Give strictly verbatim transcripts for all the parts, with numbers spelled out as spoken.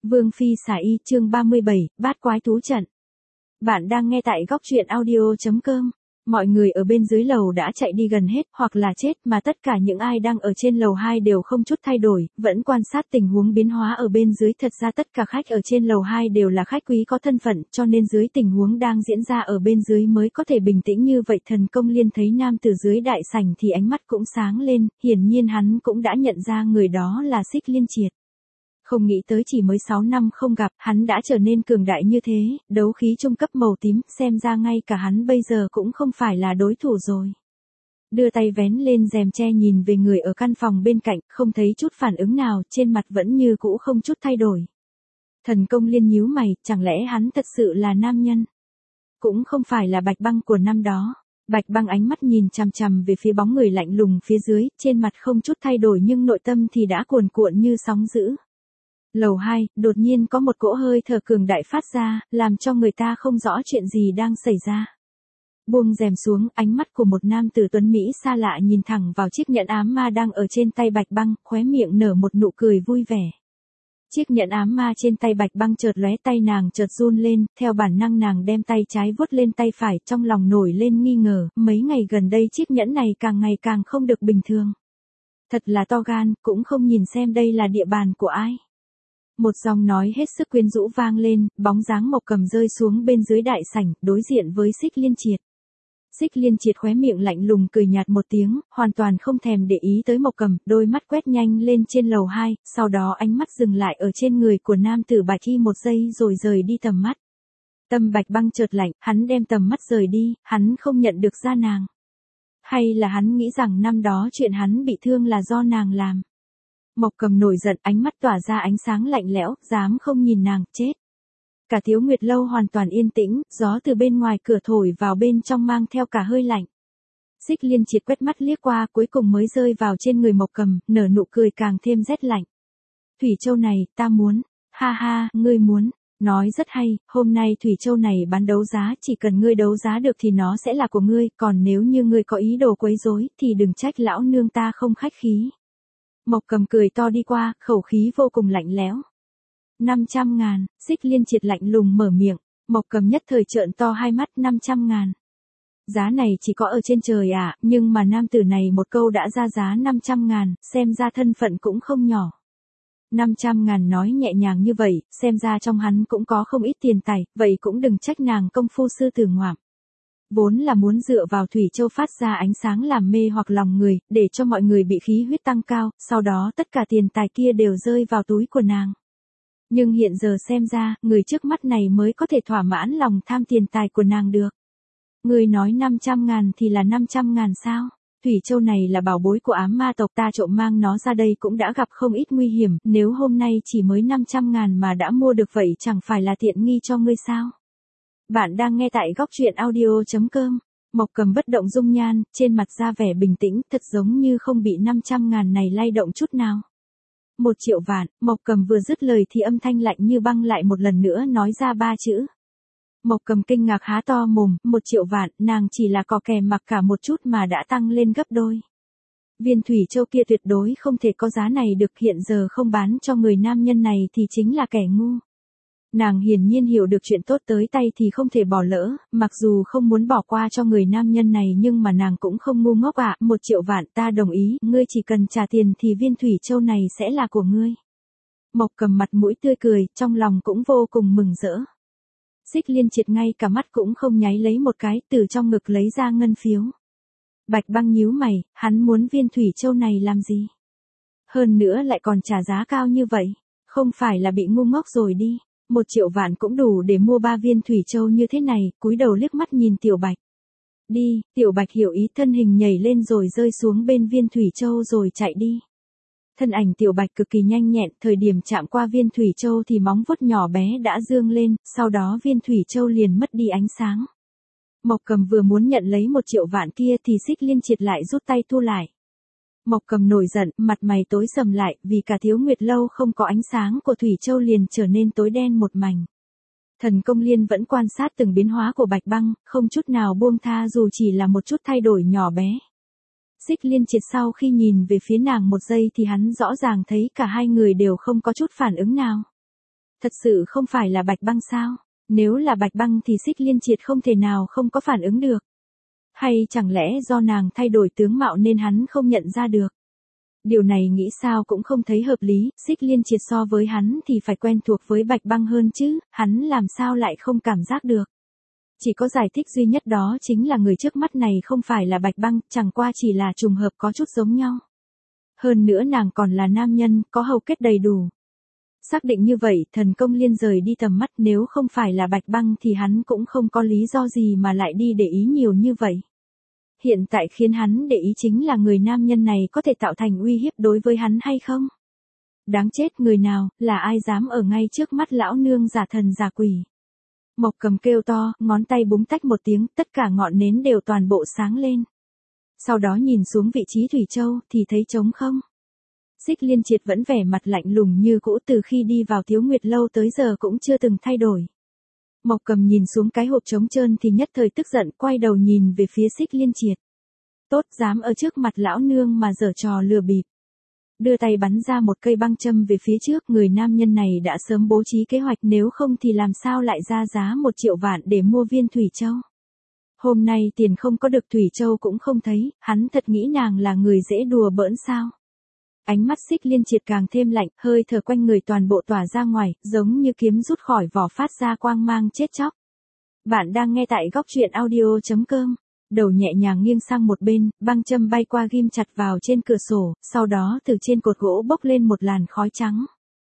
Vương Phi xả y chương ba mươi bảy, bát quái thú trận. Bạn đang nghe tại góc truyện audio chấm com. Mọi người ở bên dưới lầu đã chạy đi gần hết, hoặc là chết, mà tất cả những ai đang ở trên lầu hai đều không chút thay đổi, vẫn quan sát tình huống biến hóa ở bên dưới. Thật ra tất cả khách ở trên lầu hai đều là khách quý có thân phận, cho nên dưới tình huống đang diễn ra ở bên dưới mới có thể bình tĩnh như vậy. Thần Công Liên thấy nam từ dưới đại sảnh thì ánh mắt cũng sáng lên, hiển nhiên hắn cũng đã nhận ra người đó là Xích Liên Triệt. Không nghĩ tới chỉ mới sáu năm không gặp, hắn đã trở nên cường đại như thế, đấu khí trung cấp màu tím, xem ra ngay cả hắn bây giờ cũng không phải là đối thủ rồi. Đưa tay vén lên rèm che nhìn về người ở căn phòng bên cạnh, không thấy chút phản ứng nào, trên mặt vẫn như cũ không chút thay đổi. Thần Công Liên nhíu mày, chẳng lẽ hắn thật sự là nam nhân? Cũng không phải là Bạch Băng của năm đó. Bạch Băng ánh mắt nhìn chằm chằm về phía bóng người lạnh lùng phía dưới, trên mặt không chút thay đổi nhưng nội tâm thì đã cuồn cuộn như sóng dữ. Lầu hai, đột nhiên có một cỗ hơi thở cường đại phát ra, làm cho người ta không rõ chuyện gì đang xảy ra. Buông rèm xuống, ánh mắt của một nam tử tuấn Mỹ xa lạ nhìn thẳng vào chiếc nhẫn ám ma đang ở trên tay Bạch Băng, khóe miệng nở một nụ cười vui vẻ. Chiếc nhẫn ám ma trên tay Bạch Băng chợt lóe, tay nàng chợt run lên, theo bản năng nàng đem tay trái vuốt lên tay phải, trong lòng nổi lên nghi ngờ, mấy ngày gần đây chiếc nhẫn này càng ngày càng không được bình thường. Thật là to gan, cũng không nhìn xem đây là địa bàn của ai. Một giọng nói hết sức quyến rũ vang lên, bóng dáng Mộc Cầm rơi xuống bên dưới đại sảnh, đối diện với Xích Liên Triệt. Xích Liên Triệt khóe miệng lạnh lùng cười nhạt một tiếng, hoàn toàn không thèm để ý tới Mộc Cầm, đôi mắt quét nhanh lên trên lầu hai, sau đó ánh mắt dừng lại ở trên người của nam tử Bạch Y một giây rồi rời đi tầm mắt. Tâm Bạch Băng chợt lạnh, hắn đem tầm mắt rời đi, hắn không nhận được ra nàng. Hay là hắn nghĩ rằng năm đó chuyện hắn bị thương là do nàng làm. Mộc Cầm nổi giận, ánh mắt tỏa ra ánh sáng lạnh lẽo, dám không nhìn nàng, chết. Cả Thiếu Nguyệt lâu hoàn toàn yên tĩnh, gió từ bên ngoài cửa thổi vào bên trong mang theo cả hơi lạnh. Xích Liên Triệt quét mắt liếc qua, cuối cùng mới rơi vào trên người Mộc Cầm, nở nụ cười càng thêm rét lạnh. Thủy châu này, ta muốn. Ha ha, ngươi muốn. Nói rất hay, hôm nay Thủy châu này bán đấu giá, chỉ cần ngươi đấu giá được thì nó sẽ là của ngươi, còn nếu như ngươi có ý đồ quấy rối, thì đừng trách lão nương ta không khách khí. Mộc Cầm cười to đi qua, khẩu khí vô cùng lạnh lẽo. năm trăm ngàn, Xích Liên Triệt lạnh lùng mở miệng, Mộc Cầm nhất thời trợn to hai mắt. Năm trăm ngàn. Giá này chỉ có ở trên trời à, nhưng mà nam tử này một câu đã ra giá năm trăm ngàn, xem ra thân phận cũng không nhỏ. năm trăm ngàn nói nhẹ nhàng như vậy, xem ra trong hắn cũng có không ít tiền tài, vậy cũng đừng trách nàng công phu sư tử ngoạm. Vốn là muốn dựa vào Thủy Châu phát ra ánh sáng làm mê hoặc lòng người, để cho mọi người bị khí huyết tăng cao, sau đó tất cả tiền tài kia đều rơi vào túi của nàng. Nhưng hiện giờ xem ra, người trước mắt này mới có thể thỏa mãn lòng tham tiền tài của nàng được. Người nói năm trăm ngàn thì là năm trăm ngàn sao? Thủy Châu này là bảo bối của ám ma tộc, ta trộm mang nó ra đây cũng đã gặp không ít nguy hiểm, nếu hôm nay chỉ mới năm trăm ngàn mà đã mua được vậy chẳng phải là tiện nghi cho ngươi sao? Bạn đang nghe tại góc truyện audio chấm com. Mộc Cầm bất động dung nhan, trên mặt ra vẻ bình tĩnh, thật giống như không bị năm trăm ngàn này lay động chút nào. Một triệu vạn, Mộc Cầm vừa dứt lời thì âm thanh lạnh như băng lại một lần nữa nói ra ba chữ. Mộc Cầm kinh ngạc há to mồm, một triệu vạn, nàng chỉ là cò kè mặc cả một chút mà đã tăng lên gấp đôi. Viên Thủy Châu kia tuyệt đối không thể có giá này được, hiện giờ không bán cho người nam nhân này thì chính là kẻ ngu. Nàng hiển nhiên hiểu được chuyện tốt tới tay thì không thể bỏ lỡ, mặc dù không muốn bỏ qua cho người nam nhân này nhưng mà nàng cũng không ngu ngốc ạ, à. Một triệu vạn ta đồng ý, ngươi chỉ cần trả tiền thì viên Thủy Châu này sẽ là của ngươi. Mộc Cầm mặt mũi tươi cười, trong lòng cũng vô cùng mừng rỡ. Xích Liên Triệt ngay cả mắt cũng không nháy lấy một cái, từ trong ngực lấy ra ngân phiếu. Bạch Băng nhíu mày, hắn muốn viên Thủy Châu này làm gì? Hơn nữa lại còn trả giá cao như vậy, không phải là bị ngu ngốc rồi đi. Một triệu vạn cũng đủ để mua ba viên Thủy Châu như thế này, cúi đầu liếc mắt nhìn Tiểu Bạch. Đi, Tiểu Bạch hiểu ý, thân hình nhảy lên rồi rơi xuống bên viên Thủy Châu rồi chạy đi. Thân ảnh Tiểu Bạch cực kỳ nhanh nhẹn, thời điểm chạm qua viên Thủy Châu thì móng vuốt nhỏ bé đã dương lên, sau đó viên Thủy Châu liền mất đi ánh sáng. Mộc Cầm vừa muốn nhận lấy một triệu vạn kia thì Xích Liên Triệt lại rút tay thu lại. Mộc Cầm nổi giận, mặt mày tối sầm lại, vì cả Thiếu Nguyệt lâu không có ánh sáng của Thủy Châu liền trở nên tối đen một mảnh. Thần Công Liên vẫn quan sát từng biến hóa của Bạch Băng, không chút nào buông tha dù chỉ là một chút thay đổi nhỏ bé. Xích Liên Triệt sau khi nhìn về phía nàng một giây thì hắn rõ ràng thấy cả hai người đều không có chút phản ứng nào. Thật sự không phải là Bạch Băng sao? Nếu là Bạch Băng thì Xích Liên Triệt không thể nào không có phản ứng được. Hay chẳng lẽ do nàng thay đổi tướng mạo nên hắn không nhận ra được? Điều này nghĩ sao cũng không thấy hợp lý, Xích Liên Triệt so với hắn thì phải quen thuộc với Bạch Băng hơn chứ, hắn làm sao lại không cảm giác được. Chỉ có giải thích duy nhất đó chính là người trước mắt này không phải là Bạch Băng, chẳng qua chỉ là trùng hợp có chút giống nhau. Hơn nữa nàng còn là nam nhân, có hầu kết đầy đủ. Xác định như vậy, Thần Công Liên rời đi tầm mắt, nếu không phải là Bạch Băng thì hắn cũng không có lý do gì mà lại đi để ý nhiều như vậy. Hiện tại khiến hắn để ý chính là người nam nhân này có thể tạo thành uy hiếp đối với hắn hay không? Đáng chết, người nào, là ai dám ở ngay trước mắt lão nương giả thần giả quỷ. Mộc Cầm kêu to, ngón tay búng tách một tiếng, tất cả ngọn nến đều toàn bộ sáng lên. Sau đó nhìn xuống vị trí Thủy Châu thì thấy trống không. Xích Liên Triệt vẫn vẻ mặt lạnh lùng như cũ, từ khi đi vào Thiếu Nguyệt lâu tới giờ cũng chưa từng thay đổi. Mộc Cầm nhìn xuống cái hộp trống trơn thì nhất thời tức giận, quay đầu nhìn về phía Xích Liên Triệt. Tốt, dám ở trước mặt lão nương mà giở trò lừa bịp. Đưa tay bắn ra một cây băng châm về phía trước, người nam nhân này đã sớm bố trí kế hoạch, nếu không thì làm sao lại ra giá một triệu vạn để mua viên Thủy Châu. Hôm nay tiền không có được Thủy Châu cũng không thấy, hắn thật nghĩ nàng là người dễ đùa bỡn sao. Ánh mắt Xích Liên Triệt càng thêm lạnh, hơi thở quanh người toàn bộ tỏa ra ngoài, giống như kiếm rút khỏi vỏ phát ra quang mang chết chóc. Bạn đang nghe tại góc truyện audio chấm com. Đầu nhẹ nhàng nghiêng sang một bên, băng châm bay qua ghim chặt vào trên cửa sổ, sau đó từ trên cột gỗ bốc lên một làn khói trắng.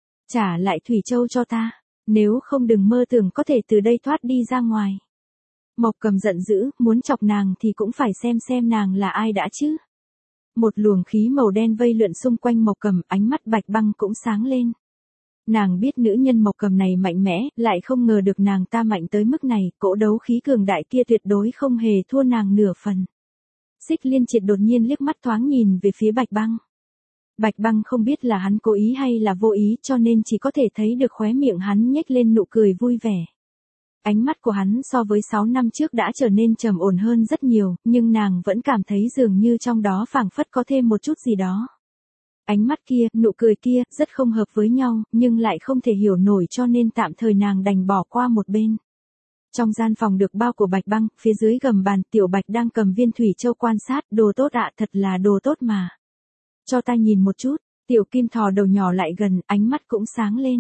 Trả lại Thủy Châu cho ta, nếu không đừng mơ tưởng có thể từ đây thoát đi ra ngoài. Mộc Cầm giận dữ, muốn chọc nàng thì cũng phải xem xem nàng là ai đã chứ. Một luồng khí màu đen vây lượn xung quanh Mộc Cầm, ánh mắt Bạch Băng cũng sáng lên. Nàng biết nữ nhân Mộc Cầm này mạnh mẽ, lại không ngờ được nàng ta mạnh tới mức này, cỗ đấu khí cường đại kia tuyệt đối không hề thua nàng nửa phần. Xích Liên Triệt đột nhiên liếc mắt thoáng nhìn về phía Bạch Băng. Bạch Băng không biết là hắn cố ý hay là vô ý, cho nên chỉ có thể thấy được khóe miệng hắn nhếch lên nụ cười vui vẻ. Ánh mắt của hắn so với sáu năm trước đã trở nên trầm ổn hơn rất nhiều, nhưng nàng vẫn cảm thấy dường như trong đó phảng phất có thêm một chút gì đó. Ánh mắt kia, nụ cười kia, rất không hợp với nhau, nhưng lại không thể hiểu nổi, cho nên tạm thời nàng đành bỏ qua một bên. Trong gian phòng được bao của Bạch Băng, phía dưới gầm bàn, Tiểu Bạch đang cầm viên Thủy Châu quan sát, đồ tốt ạ, thật là đồ tốt mà. Cho ta nhìn một chút, Tiểu Kim thò đầu nhỏ lại gần, ánh mắt cũng sáng lên.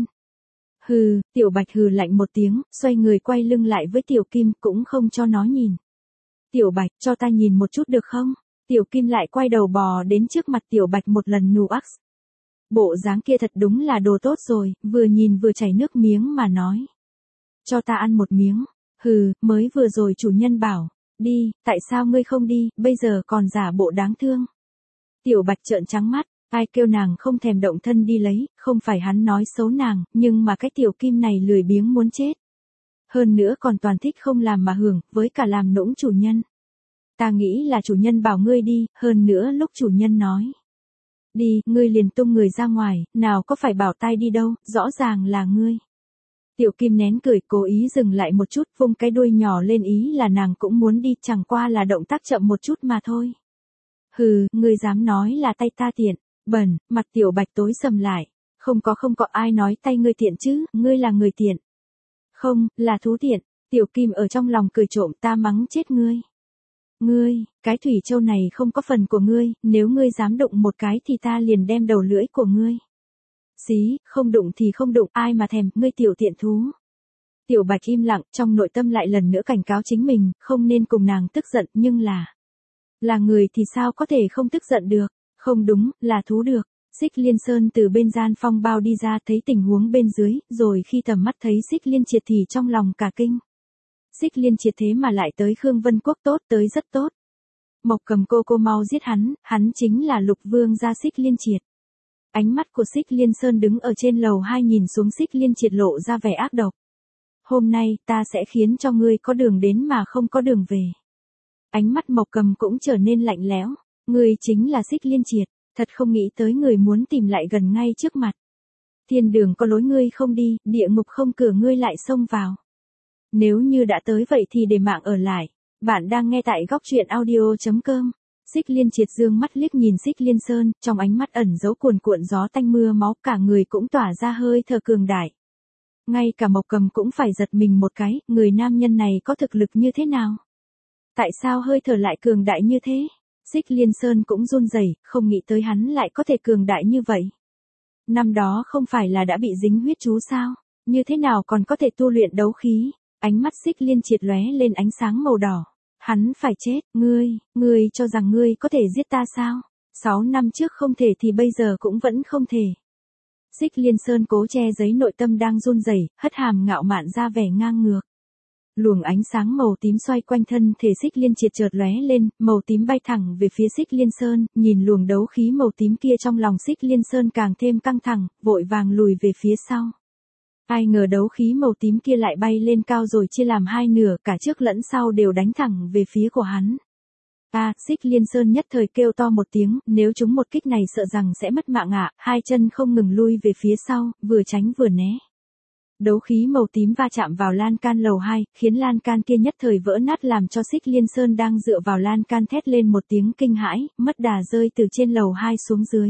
Hừ, Tiểu Bạch hừ lạnh một tiếng, xoay người quay lưng lại với Tiểu Kim, cũng không cho nó nhìn. Tiểu Bạch, cho ta nhìn một chút được không? Tiểu Kim lại quay đầu bò đến trước mặt Tiểu Bạch một lần nù ắc. Bộ dáng kia thật đúng là đồ tốt rồi, vừa nhìn vừa chảy nước miếng mà nói. Cho ta ăn một miếng. Hừ, mới vừa rồi chủ nhân bảo, đi, tại sao ngươi không đi, bây giờ còn giả bộ đáng thương. Tiểu Bạch trợn trắng mắt, ai kêu nàng không thèm động thân đi lấy, không phải hắn nói xấu nàng, nhưng mà cái Tiểu Kim này lười biếng muốn chết. Hơn nữa còn toàn thích không làm mà hưởng, với cả làm nũng chủ nhân. Ta nghĩ là chủ nhân bảo ngươi đi, hơn nữa lúc chủ nhân nói. Đi, ngươi liền tung người ra ngoài, nào có phải bảo tai đi đâu, rõ ràng là ngươi. Tiểu Kim nén cười, cố ý dừng lại một chút, vung cái đuôi nhỏ lên, ý là nàng cũng muốn đi, chẳng qua là động tác chậm một chút mà thôi. Hừ, ngươi dám nói là tay ta tiện, bẩn, mặt Tiểu Bạch tối sầm lại. Không có không có ai nói tay ngươi tiện chứ, ngươi là người tiện. Không, là thú tiện. Tiểu Kim ở trong lòng cười trộm, ta mắng chết ngươi. Ngươi, cái Thủy Châu này không có phần của ngươi, nếu ngươi dám đụng một cái thì ta liền đem đầu lưỡi của ngươi. Xí, không đụng thì không đụng, ai mà thèm, ngươi tiểu tiện thú. Tiểu Bạch im lặng, trong nội tâm lại lần nữa cảnh cáo chính mình, không nên cùng nàng tức giận, nhưng là... Là người thì sao có thể không tức giận được, không đúng, là thú được. Xích Liên Sơn từ bên gian phong bao đi ra, thấy tình huống bên dưới, rồi khi tầm mắt thấy Xích Liên Triệt thì trong lòng cả kinh. Xích Liên Triệt thế mà lại tới Khương Vân Quốc, tốt, tới rất tốt. Mộc Cầm cô cô mau giết hắn, hắn chính là Lục Vương gia Xích Liên Triệt. Ánh mắt của Xích Liên Sơn đứng ở trên lầu hai nhìn xuống Xích Liên Triệt lộ ra vẻ ác độc. Hôm nay, ta sẽ khiến cho ngươi có đường đến mà không có đường về. Ánh mắt Mộc Cầm cũng trở nên lạnh lẽo. Ngươi chính là Xích Liên Triệt, thật không nghĩ tới người muốn tìm lại gần ngay trước mặt. Thiên đường có lối ngươi không đi, địa ngục không cửa ngươi lại xông vào. Nếu như đã tới vậy thì để mạng ở lại. Bạn đang nghe tại góc truyện audio chấm com. Xích Liên Triệt dương mắt liếc nhìn Xích Liên Sơn, trong ánh mắt ẩn giấu cuồn cuộn gió tanh mưa máu, cả người cũng tỏa ra hơi thở cường đại. Ngay cả Mộc Cầm cũng phải giật mình một cái, người nam nhân này có thực lực như thế nào? Tại sao hơi thở lại cường đại như thế? Xích Liên Sơn cũng run rẩy, không nghĩ tới hắn lại có thể cường đại như vậy. Năm đó không phải là đã bị dính huyết chú sao? Như thế nào còn có thể tu luyện đấu khí? Ánh mắt Xích Liên Triệt lóe lên ánh sáng màu đỏ. Hắn phải chết, ngươi, ngươi cho rằng ngươi có thể giết ta sao? Sáu năm trước không thể thì bây giờ cũng vẫn không thể. Xích Liên Sơn cố che giấy nội tâm đang run rẩy, hất hàm ngạo mạn ra vẻ ngang ngược. Luồng ánh sáng màu tím xoay quanh thân thể Xích Liên Triệt chợt lóe lên, màu tím bay thẳng về phía Xích Liên Sơn, nhìn luồng đấu khí màu tím kia trong lòng Xích Liên Sơn càng thêm căng thẳng, vội vàng lùi về phía sau. Ai ngờ đấu khí màu tím kia lại bay lên cao rồi chia làm hai nửa, cả trước lẫn sau đều đánh thẳng về phía của hắn. À, Xích Liên Sơn nhất thời kêu to một tiếng, nếu chúng một kích này sợ rằng sẽ mất mạng ạ, hai chân không ngừng lui về phía sau, vừa tránh vừa né. Đấu khí màu tím va chạm vào lan can lầu hai, khiến lan can kia nhất thời vỡ nát làm cho Xích Liên Sơn đang dựa vào lan can thét lên một tiếng kinh hãi, mất đà rơi từ trên lầu hai xuống dưới.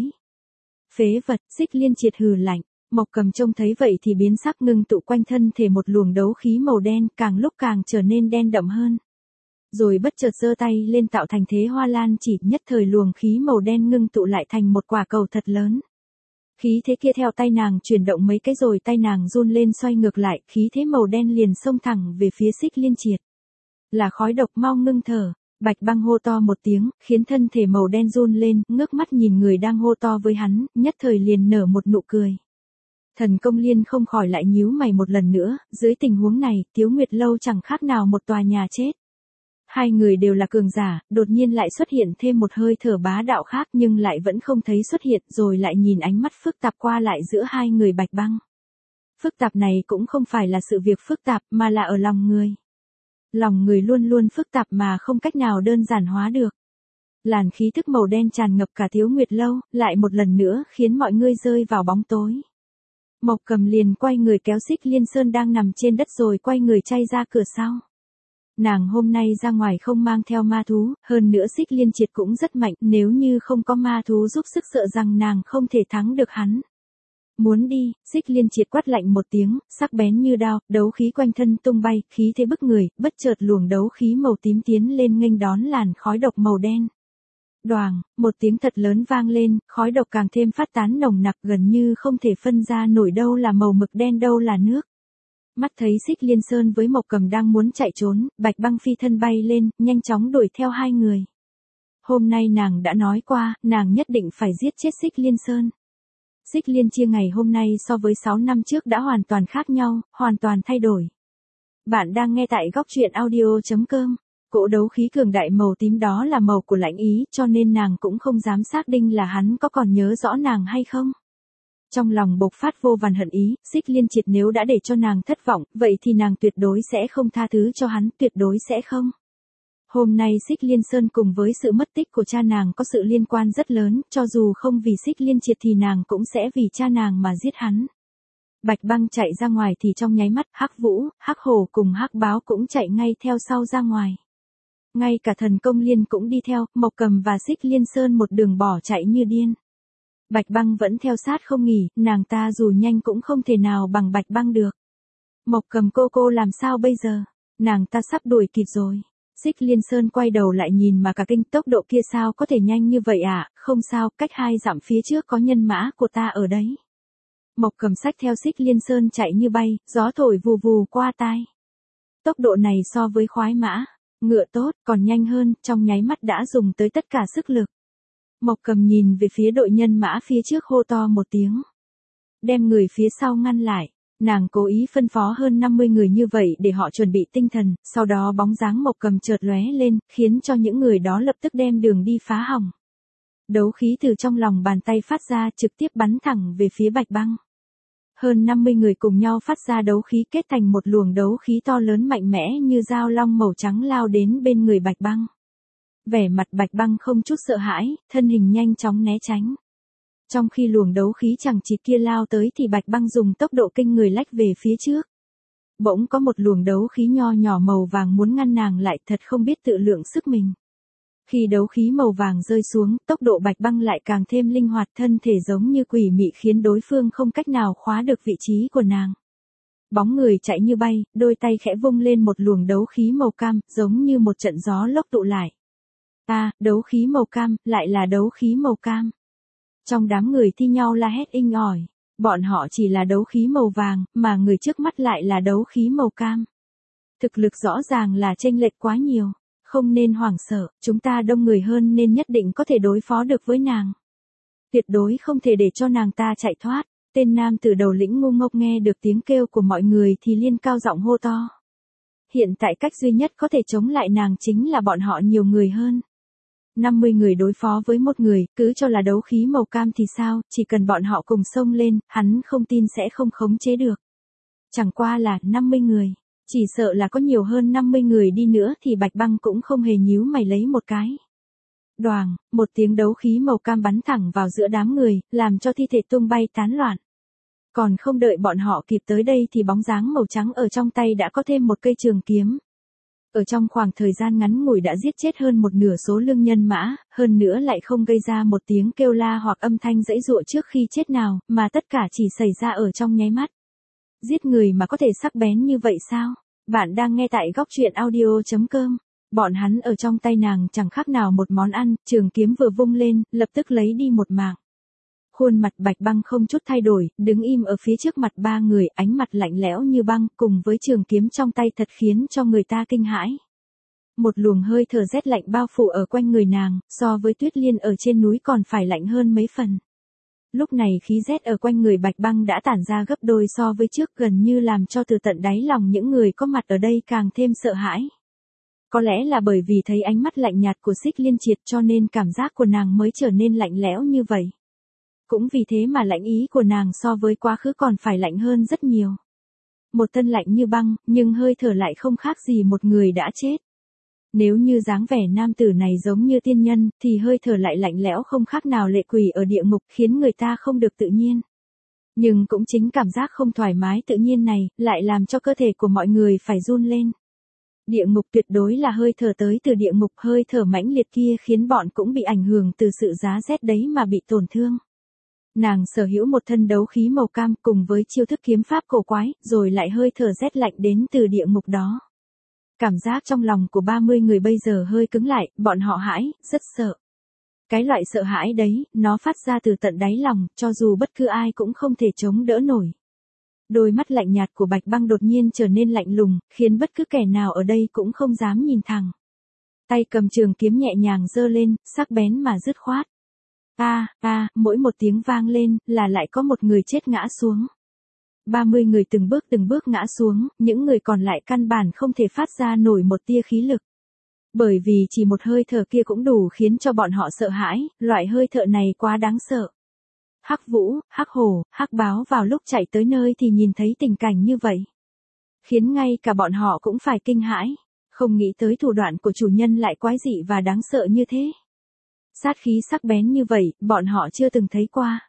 Phế vật, Xích Liên Triệt hừ lạnh. Mộc Cầm trông thấy vậy thì biến sắc, ngưng tụ quanh thân thể một luồng đấu khí màu đen, càng lúc càng trở nên đen đậm hơn. Rồi bất chợt giơ tay lên tạo thành thế hoa lan chỉ, nhất thời luồng khí màu đen ngưng tụ lại thành một quả cầu thật lớn. Khí thế kia theo tay nàng chuyển động mấy cái rồi tay nàng run lên xoay ngược lại, khí thế màu đen liền xông thẳng về phía Xích Liên Triệt. Là khói độc, mau ngưng thở. Bạch Băng hô to một tiếng, khiến thân thể màu đen run lên, ngước mắt nhìn người đang hô to với hắn, nhất thời liền nở một nụ cười. Thần Công Liên không khỏi lại nhíu mày một lần nữa, dưới tình huống này, Tiếu Nguyệt Lâu chẳng khác nào một tòa nhà chết. Hai người đều là cường giả, đột nhiên lại xuất hiện thêm một hơi thở bá đạo khác nhưng lại vẫn không thấy xuất hiện, rồi lại nhìn ánh mắt phức tạp qua lại giữa hai người Bạch Băng. Phức tạp này cũng không phải là sự việc phức tạp mà là ở lòng người. Lòng người luôn luôn phức tạp mà không cách nào đơn giản hóa được. Làn khí thức màu đen tràn ngập cả Tiếu Nguyệt Lâu, lại một lần nữa khiến mọi người rơi vào bóng tối. Mộc Cầm liền quay người kéo Xích Liên Sơn đang nằm trên đất rồi quay người chay ra cửa sau. Nàng hôm nay ra ngoài không mang theo ma thú, hơn nữa Xích Liên Triệt cũng rất mạnh, nếu như không có ma thú giúp sức sợ rằng nàng không thể thắng được hắn. Muốn đi, Xích Liên Triệt quát lạnh một tiếng, sắc bén như đao, đấu khí quanh thân tung bay, khí thế bức người, bất chợt luồng đấu khí màu tím tiến lên nghênh đón làn khói độc màu đen. Đoàng, một tiếng thật lớn vang lên, khói độc càng thêm phát tán nồng nặc, gần như không thể phân ra nổi đâu là màu mực đen đâu là nước. Mắt thấy Xích Liên Sơn với Mộc Cầm đang muốn chạy trốn, Bạch Băng phi thân bay lên, nhanh chóng đuổi theo hai người. Hôm nay nàng đã nói qua, nàng nhất định phải giết chết Xích Liên Sơn. Xích Liên Chia ngày hôm nay so với sáu năm trước đã hoàn toàn khác nhau, hoàn toàn thay đổi. Bạn đang nghe tại góc truyện audio chấm com. Cỗ đấu khí cường đại màu tím đó là màu của Lãnh Ý, cho nên nàng cũng không dám xác định là hắn có còn nhớ rõ nàng hay không. Trong lòng bộc phát vô vàn hận ý, Xích Liên Triệt nếu đã để cho nàng thất vọng, vậy thì nàng tuyệt đối sẽ không tha thứ cho hắn, tuyệt đối sẽ không. Hôm nay Xích Liên Sơn cùng với sự mất tích của cha nàng có sự liên quan rất lớn, cho dù không vì Xích Liên Triệt thì nàng cũng sẽ vì cha nàng mà giết hắn. Bạch Băng chạy ra ngoài thì trong nháy mắt, Hắc Vũ, Hắc Hổ cùng Hắc Báo cũng chạy ngay theo sau ra ngoài. Ngay cả Thần Công Liên cũng đi theo, Mộc Cầm và Xích Liên Sơn một đường bỏ chạy như điên. Bạch Băng vẫn theo sát không nghỉ, nàng ta dù nhanh cũng không thể nào bằng Bạch Băng được. Mộc Cầm cô cô làm sao bây giờ? Nàng ta sắp đuổi kịp rồi. Xích Liên Sơn quay đầu lại nhìn mà cả kinh, tốc độ kia sao có thể nhanh như vậy à, không sao, cách hai dặm phía trước có nhân mã của ta ở đấy. Mộc Cầm xách theo Xích Liên Sơn chạy như bay, gió thổi vù vù qua tai. Tốc độ này so với khoái mã, ngựa tốt, còn nhanh hơn, trong nháy mắt đã dùng tới tất cả sức lực. Mộc Cầm nhìn về phía đội nhân mã phía trước hô to một tiếng. Đem người phía sau ngăn lại. Nàng cố ý phân phó hơn năm mươi người như vậy để họ chuẩn bị tinh thần, sau đó bóng dáng Mộc Cầm chợt lóe lên, khiến cho những người đó lập tức đem đường đi phá hỏng. Đấu khí từ trong lòng bàn tay phát ra trực tiếp bắn thẳng về phía Bạch Băng. Hơn năm mươi người cùng nhau phát ra đấu khí kết thành một luồng đấu khí to lớn mạnh mẽ như dao long màu trắng lao đến bên người Bạch Băng. Vẻ mặt Bạch Băng không chút sợ hãi, thân hình nhanh chóng né tránh. Trong khi luồng đấu khí chằng chịt kia lao tới thì Bạch Băng dùng tốc độ kinh người lách về phía trước. Bỗng có một luồng đấu khí nho nhỏ màu vàng muốn ngăn nàng lại, thật không biết tự lượng sức mình. Khi đấu khí màu vàng rơi xuống, tốc độ Bạch Băng lại càng thêm linh hoạt, thân thể giống như quỷ mị khiến đối phương không cách nào khóa được vị trí của nàng. Bóng người chạy như bay, đôi tay khẽ vung lên một luồng đấu khí màu cam, giống như một trận gió lốc tụ lại. À, đấu khí màu cam, lại là đấu khí màu cam. Trong đám người thi nhau la hét inh ỏi. Bọn họ chỉ là đấu khí màu vàng, mà người trước mắt lại là đấu khí màu cam. Thực lực rõ ràng là chênh lệch quá nhiều. Không nên hoảng sợ, chúng ta đông người hơn nên nhất định có thể đối phó được với nàng. Tuyệt đối không thể để cho nàng ta chạy thoát. Tên nam từ đầu lĩnh ngu ngốc nghe được tiếng kêu của mọi người thì liên cao giọng hô to. Hiện tại cách duy nhất có thể chống lại nàng chính là bọn họ nhiều người hơn. năm mươi người đối phó với một người, cứ cho là đấu khí màu cam thì sao, chỉ cần bọn họ cùng xông lên, hắn không tin sẽ không khống chế được. Chẳng qua là năm mươi người, chỉ sợ là có nhiều hơn năm mươi người đi nữa thì Bạch Băng cũng không hề nhíu mày lấy một cái. Đoàng, một tiếng đấu khí màu cam bắn thẳng vào giữa đám người, làm cho thi thể tung bay tán loạn. Còn không đợi bọn họ kịp tới đây thì bóng dáng màu trắng ở trong tay đã có thêm một cây trường kiếm. Ở trong khoảng thời gian ngắn ngủi đã giết chết hơn một nửa số lương nhân mã, hơn nữa lại không gây ra một tiếng kêu la hoặc âm thanh giãy giụa trước khi chết nào, mà tất cả chỉ xảy ra ở trong nháy mắt. Giết người mà có thể sắc bén như vậy sao? Bạn đang nghe tại góc truyện audio chấm com. Bọn hắn ở trong tay nàng chẳng khác nào một món ăn, trường kiếm vừa vung lên, lập tức lấy đi một mạng. Khuôn mặt Bạch Băng không chút thay đổi, đứng im ở phía trước mặt ba người, ánh mặt lạnh lẽo như băng, cùng với trường kiếm trong tay thật khiến cho người ta kinh hãi. Một luồng hơi thở rét lạnh bao phủ ở quanh người nàng, so với tuyết liên ở trên núi còn phải lạnh hơn mấy phần. Lúc này khí rét ở quanh người Bạch Băng đã tản ra gấp đôi so với trước, gần như làm cho từ tận đáy lòng những người có mặt ở đây càng thêm sợ hãi. Có lẽ là bởi vì thấy ánh mắt lạnh nhạt của Xích Liên Triệt cho nên cảm giác của nàng mới trở nên lạnh lẽo như vậy. Cũng vì thế mà lãnh ý của nàng so với quá khứ còn phải lạnh hơn rất nhiều. Một thân lạnh như băng, nhưng hơi thở lại không khác gì một người đã chết. Nếu như dáng vẻ nam tử này giống như tiên nhân, thì hơi thở lại lạnh lẽo không khác nào lệ quỷ ở địa ngục, khiến người ta không được tự nhiên. Nhưng cũng chính cảm giác không thoải mái tự nhiên này, lại làm cho cơ thể của mọi người phải run lên. Địa ngục tuyệt đối là hơi thở tới từ địa ngục, hơi thở mãnh liệt kia khiến bọn cũng bị ảnh hưởng từ sự giá rét đấy mà bị tổn thương. Nàng sở hữu một thân đấu khí màu cam cùng với chiêu thức kiếm pháp cổ quái, rồi lại hơi thở rét lạnh đến từ địa ngục đó. Cảm giác trong lòng của ba mươi người bây giờ hơi cứng lại, bọn họ hãi, rất sợ. Cái loại sợ hãi đấy, nó phát ra từ tận đáy lòng, cho dù bất cứ ai cũng không thể chống đỡ nổi. Đôi mắt lạnh nhạt của Bạch Băng đột nhiên trở nên lạnh lùng, khiến bất cứ kẻ nào ở đây cũng không dám nhìn thẳng. Tay cầm trường kiếm nhẹ nhàng giơ lên, sắc bén mà dứt khoát. A, a, mỗi một tiếng vang lên, là lại có một người chết ngã xuống. ba mươi người từng bước từng bước ngã xuống, những người còn lại căn bản không thể phát ra nổi một tia khí lực. Bởi vì chỉ một hơi thở kia cũng đủ khiến cho bọn họ sợ hãi, loại hơi thở này quá đáng sợ. Hắc Vũ, Hắc Hổ, Hắc Báo vào lúc chạy tới nơi thì nhìn thấy tình cảnh như vậy. Khiến ngay cả bọn họ cũng phải kinh hãi, không nghĩ tới thủ đoạn của chủ nhân lại quái dị và đáng sợ như thế. Sát khí sắc bén như vậy, bọn họ chưa từng thấy qua.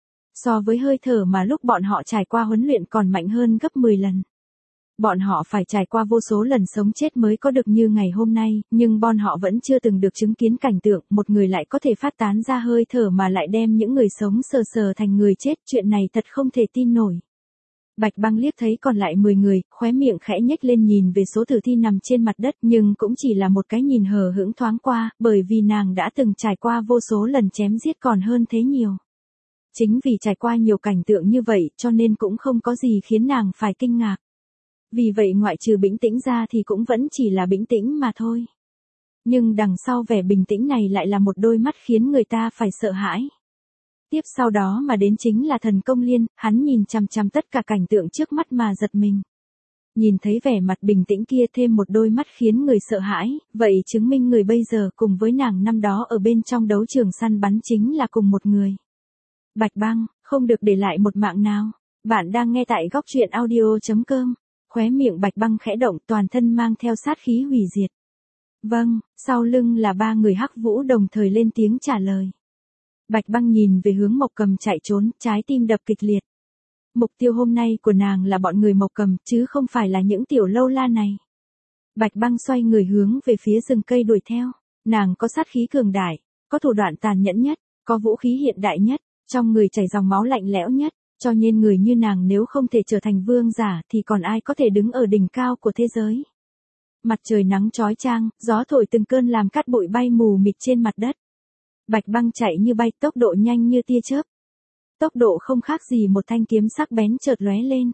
So với hơi thở mà lúc bọn họ trải qua huấn luyện còn mạnh hơn gấp mười lần. Bọn họ phải trải qua vô số lần sống chết mới có được như ngày hôm nay, nhưng bọn họ vẫn chưa từng được chứng kiến cảnh tượng một người lại có thể phát tán ra hơi thở mà lại đem những người sống sờ sờ thành người chết, chuyện này thật không thể tin nổi. Bạch Băng liếc thấy còn lại mười người, khóe miệng khẽ nhếch lên nhìn về số tử thi nằm trên mặt đất, nhưng cũng chỉ là một cái nhìn hờ hững thoáng qua, bởi vì nàng đã từng trải qua vô số lần chém giết còn hơn thế nhiều. Chính vì trải qua nhiều cảnh tượng như vậy, cho nên cũng không có gì khiến nàng phải kinh ngạc. Vì vậy ngoại trừ bình tĩnh ra thì cũng vẫn chỉ là bình tĩnh mà thôi. Nhưng đằng sau vẻ bình tĩnh này lại là một đôi mắt khiến người ta phải sợ hãi. Tiếp sau đó mà đến chính là Thần Công Liên, hắn nhìn chằm chằm tất cả cảnh tượng trước mắt mà giật mình. Nhìn thấy vẻ mặt bình tĩnh kia thêm một đôi mắt khiến người sợ hãi, vậy chứng minh người bây giờ cùng với nàng năm đó ở bên trong đấu trường săn bắn chính là cùng một người. Bạch Băng, không được để lại một mạng nào. Bạn đang nghe tại góc truyện audio chấm com. Khóe miệng Bạch Băng khẽ động, toàn thân mang theo sát khí hủy diệt. Vâng, sau lưng là ba người Hắc Vũ đồng thời lên tiếng trả lời. Bạch Băng nhìn về hướng Mộc Cầm chạy trốn, trái tim đập kịch liệt. Mục tiêu hôm nay của nàng là bọn người Mộc Cầm, chứ không phải là những tiểu lâu la này. Bạch Băng xoay người hướng về phía rừng cây đuổi theo. Nàng có sát khí cường đại, có thủ đoạn tàn nhẫn nhất, có vũ khí hiện đại nhất, trong người chảy dòng máu lạnh lẽo nhất, Cho nên người như nàng nếu không thể trở thành vương giả thì còn ai có thể đứng ở đỉnh cao của thế giới. Mặt trời nắng chói chang, gió thổi từng cơn làm cát bụi bay mù mịt trên mặt đất. Bạch Băng chạy như bay, tốc độ nhanh như tia chớp. Tốc độ không khác gì một thanh kiếm sắc bén chợt lóe lên.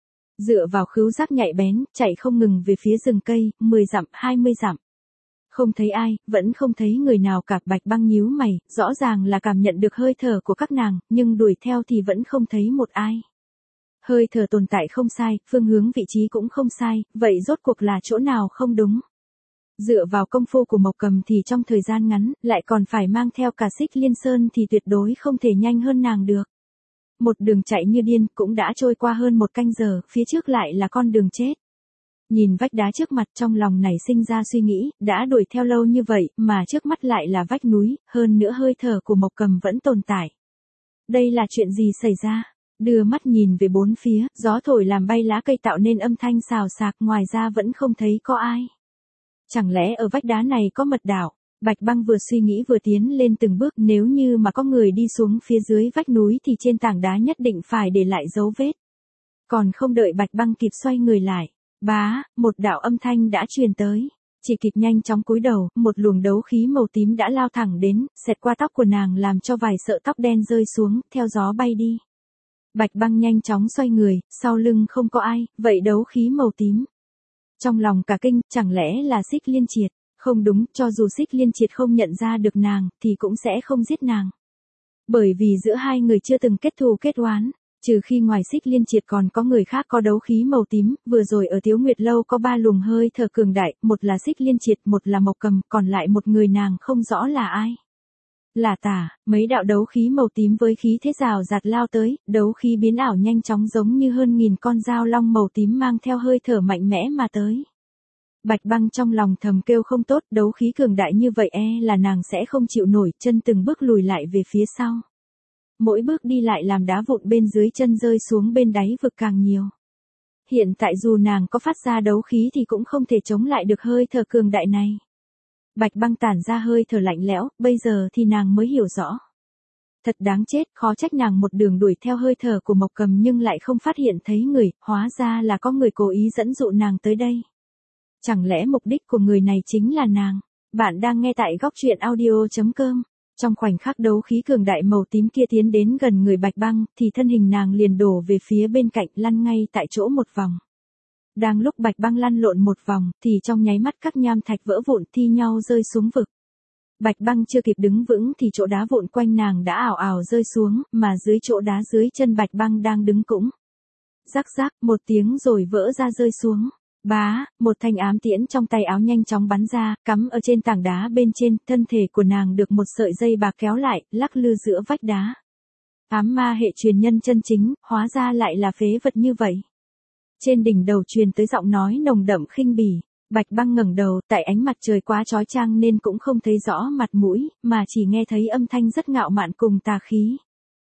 Dựa vào khứu giác nhạy bén, chạy không ngừng về phía rừng cây, mười dặm, hai mươi dặm. Không thấy ai, vẫn không thấy người nào cả. Bạch Băng nhíu mày, rõ ràng là cảm nhận được hơi thở của các nàng, nhưng đuổi theo thì vẫn không thấy một ai. Hơi thở tồn tại không sai, phương hướng vị trí cũng không sai, vậy rốt cuộc là chỗ nào không đúng? Dựa vào công phu của Mộc Cầm thì trong thời gian ngắn, lại còn phải mang theo cả Xích Liên Sơn thì tuyệt đối không thể nhanh hơn nàng được. Một đường chạy như điên cũng đã trôi qua hơn một canh giờ, phía trước lại là con đường chết. Nhìn vách đá trước mặt trong lòng nảy sinh ra suy nghĩ, đã đuổi theo lâu như vậy mà trước mắt lại là vách núi, hơn nữa hơi thở của Mộc Cầm vẫn tồn tại. Đây là chuyện gì xảy ra? Đưa mắt nhìn về bốn phía, gió thổi làm bay lá cây tạo nên âm thanh xào xạc, ngoài ra vẫn không thấy có ai. Chẳng lẽ ở vách đá này có mật đạo? Bạch Băng vừa suy nghĩ vừa tiến lên từng bước, nếu như mà có người đi xuống phía dưới vách núi thì trên tảng đá nhất định phải để lại dấu vết. Còn không đợi Bạch Băng kịp xoay người lại, bá, một đạo âm thanh đã truyền tới. Chỉ kịp nhanh chóng cúi đầu, một luồng đấu khí màu tím đã lao thẳng đến, xẹt qua tóc của nàng làm cho vài sợi tóc đen rơi xuống, theo gió bay đi. Bạch Băng nhanh chóng xoay người, sau lưng không có ai, vậy đấu khí màu tím. Trong lòng cả kinh, chẳng lẽ là Xích Liên Triệt? Không đúng, cho dù Xích Liên Triệt không nhận ra được nàng, thì cũng sẽ không giết nàng. Bởi vì giữa hai người chưa từng kết thù kết oán, trừ khi ngoài Xích Liên Triệt còn có người khác có đấu khí màu tím, vừa rồi ở Tiếu Nguyệt Lâu có ba luồng hơi thở cường đại, một là Xích Liên Triệt, một là Mộc Cầm, còn lại một người nàng không rõ là ai. Là tả, mấy đạo đấu khí màu tím với khí thế rào rạt lao tới, đấu khí biến ảo nhanh chóng giống như hơn nghìn con dao long màu tím mang theo hơi thở mạnh mẽ mà tới. Bạch Băng trong lòng thầm kêu không tốt, đấu khí cường đại như vậy e là nàng sẽ không chịu nổi, chân từng bước lùi lại về phía sau. Mỗi bước đi lại làm đá vụn bên dưới chân rơi xuống bên đáy vực càng nhiều. Hiện tại dù nàng có phát ra đấu khí thì cũng không thể chống lại được hơi thở cường đại này. Bạch Băng tản ra hơi thở lạnh lẽo, bây giờ thì nàng mới hiểu rõ. Thật đáng chết, khó trách nàng một đường đuổi theo hơi thở của Mộc Cầm nhưng lại không phát hiện thấy người, hóa ra là có người cố ý dẫn dụ nàng tới đây. Chẳng lẽ mục đích của người này chính là nàng? Bạn đang nghe tại góc truyện audio chấm com. Trong khoảnh khắc đấu khí cường đại màu tím kia tiến đến gần người Bạch Băng, thì thân hình nàng liền đổ về phía bên cạnh, lăn ngay tại chỗ một vòng. Đang lúc Bạch Băng lăn lộn một vòng, thì trong nháy mắt các nham thạch vỡ vụn thi nhau rơi xuống vực. Bạch Băng chưa kịp đứng vững thì chỗ đá vụn quanh nàng đã ảo ảo rơi xuống, mà dưới chỗ đá dưới chân Bạch Băng đang đứng cũng. Rắc rắc, một tiếng rồi vỡ ra rơi xuống. Bá, một thanh ám tiễn trong tay áo nhanh chóng bắn ra, cắm ở trên tảng đá bên trên, thân thể của nàng được một sợi dây bạc kéo lại, lắc lư giữa vách đá. Ám ma hệ truyền nhân chân chính, hóa ra lại là phế vật như vậy. Trên đỉnh đầu truyền tới giọng nói nồng đậm khinh bỉ. Bạch Băng ngẩng đầu, tại ánh mặt trời quá chói chang nên cũng không thấy rõ mặt mũi, mà chỉ nghe thấy âm thanh rất ngạo mạn cùng tà khí.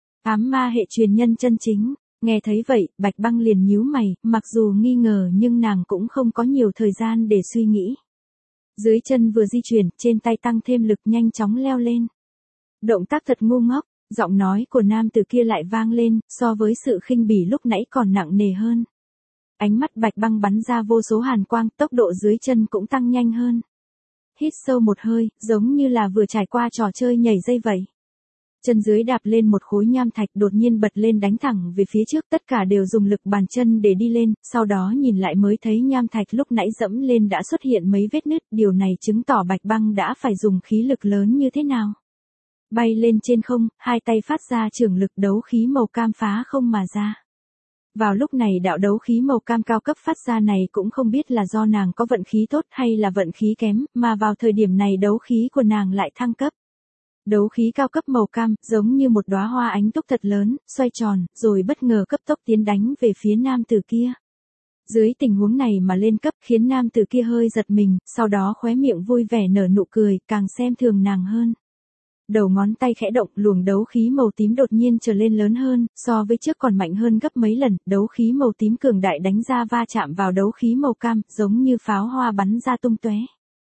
Ám ma hệ truyền nhân chân chính. Nghe thấy vậy, Bạch Băng liền nhíu mày, mặc dù nghi ngờ nhưng nàng cũng không có nhiều thời gian để suy nghĩ. Dưới chân vừa di chuyển, trên tay tăng thêm lực nhanh chóng leo lên. Động tác thật ngu ngốc, giọng nói của nam tử kia lại vang lên, so với sự khinh bỉ lúc nãy còn nặng nề hơn. Ánh mắt Bạch Băng bắn ra vô số hàn quang, tốc độ dưới chân cũng tăng nhanh hơn. Hít sâu một hơi, giống như là vừa trải qua trò chơi nhảy dây vậy. Chân dưới đạp lên một khối nham thạch đột nhiên bật lên đánh thẳng về phía trước, tất cả đều dùng lực bàn chân để đi lên, sau đó nhìn lại mới thấy nham thạch lúc nãy dẫm lên đã xuất hiện mấy vết nứt, điều này chứng tỏ Bạch Băng đã phải dùng khí lực lớn như thế nào. Bay lên trên không, hai tay phát ra chưởng lực đấu khí màu cam phá không mà ra. Vào lúc này đạo đấu khí màu cam cao cấp phát ra này cũng không biết là do nàng có vận khí tốt hay là vận khí kém, mà vào thời điểm này đấu khí của nàng lại thăng cấp. Đấu khí cao cấp màu cam, giống như một đóa hoa ánh túc thật lớn, xoay tròn, rồi bất ngờ cấp tốc tiến đánh về phía nam tử kia. Dưới tình huống này mà lên cấp khiến nam tử kia hơi giật mình, sau đó khóe miệng vui vẻ nở nụ cười, càng xem thường nàng hơn. Đầu ngón tay khẽ động, luồng đấu khí màu tím đột nhiên trở lên lớn hơn, so với trước còn mạnh hơn gấp mấy lần, đấu khí màu tím cường đại đánh ra va chạm vào đấu khí màu cam, giống như pháo hoa bắn ra tung tóe.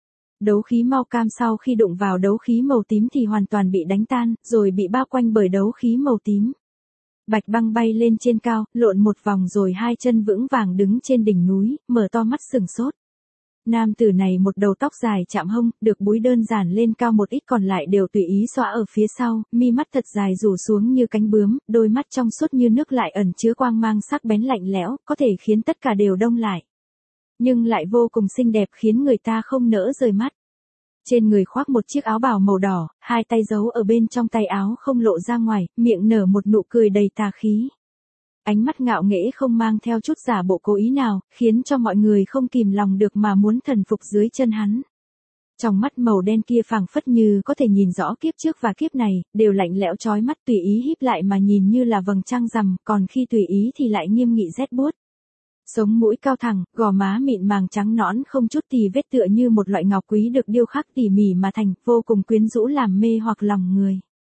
Đấu khí màu cam sau khi đụng vào đấu khí màu tím thì hoàn toàn bị đánh tan, rồi bị bao quanh bởi đấu khí màu tím. Bạch Băng bay lên trên cao, lộn một vòng rồi hai chân vững vàng đứng trên đỉnh núi, mở to mắt sừng sốt. Nam tử này một đầu tóc dài chạm hông, được búi đơn giản lên cao một ít còn lại đều tùy ý xõa ở phía sau, mi mắt thật dài rủ xuống như cánh bướm, đôi mắt trong suốt như nước lại ẩn chứa quang mang sắc bén lạnh lẽo, có thể khiến tất cả đều đông lại. Nhưng lại vô cùng xinh đẹp khiến người ta không nỡ rời mắt. Trên người khoác một chiếc áo bào màu đỏ, hai tay giấu ở bên trong tay áo không lộ ra ngoài, miệng nở một nụ cười đầy tà khí. Ánh mắt ngạo nghễ không mang theo chút giả bộ cố ý nào, khiến cho mọi người không kìm lòng được mà muốn thần phục dưới chân hắn. Trong mắt màu đen kia phảng phất như có thể nhìn rõ kiếp trước và kiếp này, đều lạnh lẽo chói mắt tùy ý híp lại mà nhìn như là vầng trăng rằm, còn khi tùy ý thì lại nghiêm nghị rét buốt. Sống mũi cao thẳng, gò má mịn màng trắng nõn không chút tì vết tựa như một loại ngọc quý được điêu khắc tỉ mỉ mà thành, vô cùng quyến rũ làm mê hoặc lòng người.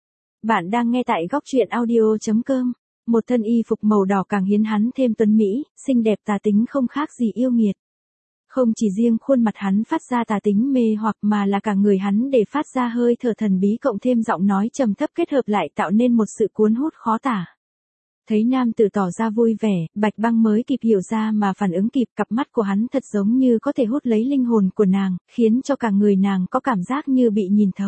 Bạn đang nghe tại góc truyện audio chấm com. Một thân y phục màu đỏ càng hiến hắn thêm tuấn mỹ, xinh đẹp tà tính không khác gì yêu nghiệt. Không chỉ riêng khuôn mặt hắn phát ra tà tính mê hoặc mà là cả người hắn để phát ra hơi thở thần bí cộng thêm giọng nói trầm thấp kết hợp lại tạo nên một sự cuốn hút khó tả. Thấy nam tử tỏ ra vui vẻ, Bạch Băng mới kịp hiểu ra mà phản ứng kịp, cặp mắt của hắn thật giống như có thể hút lấy linh hồn của nàng, khiến cho cả người nàng có cảm giác như bị nhìn thấu.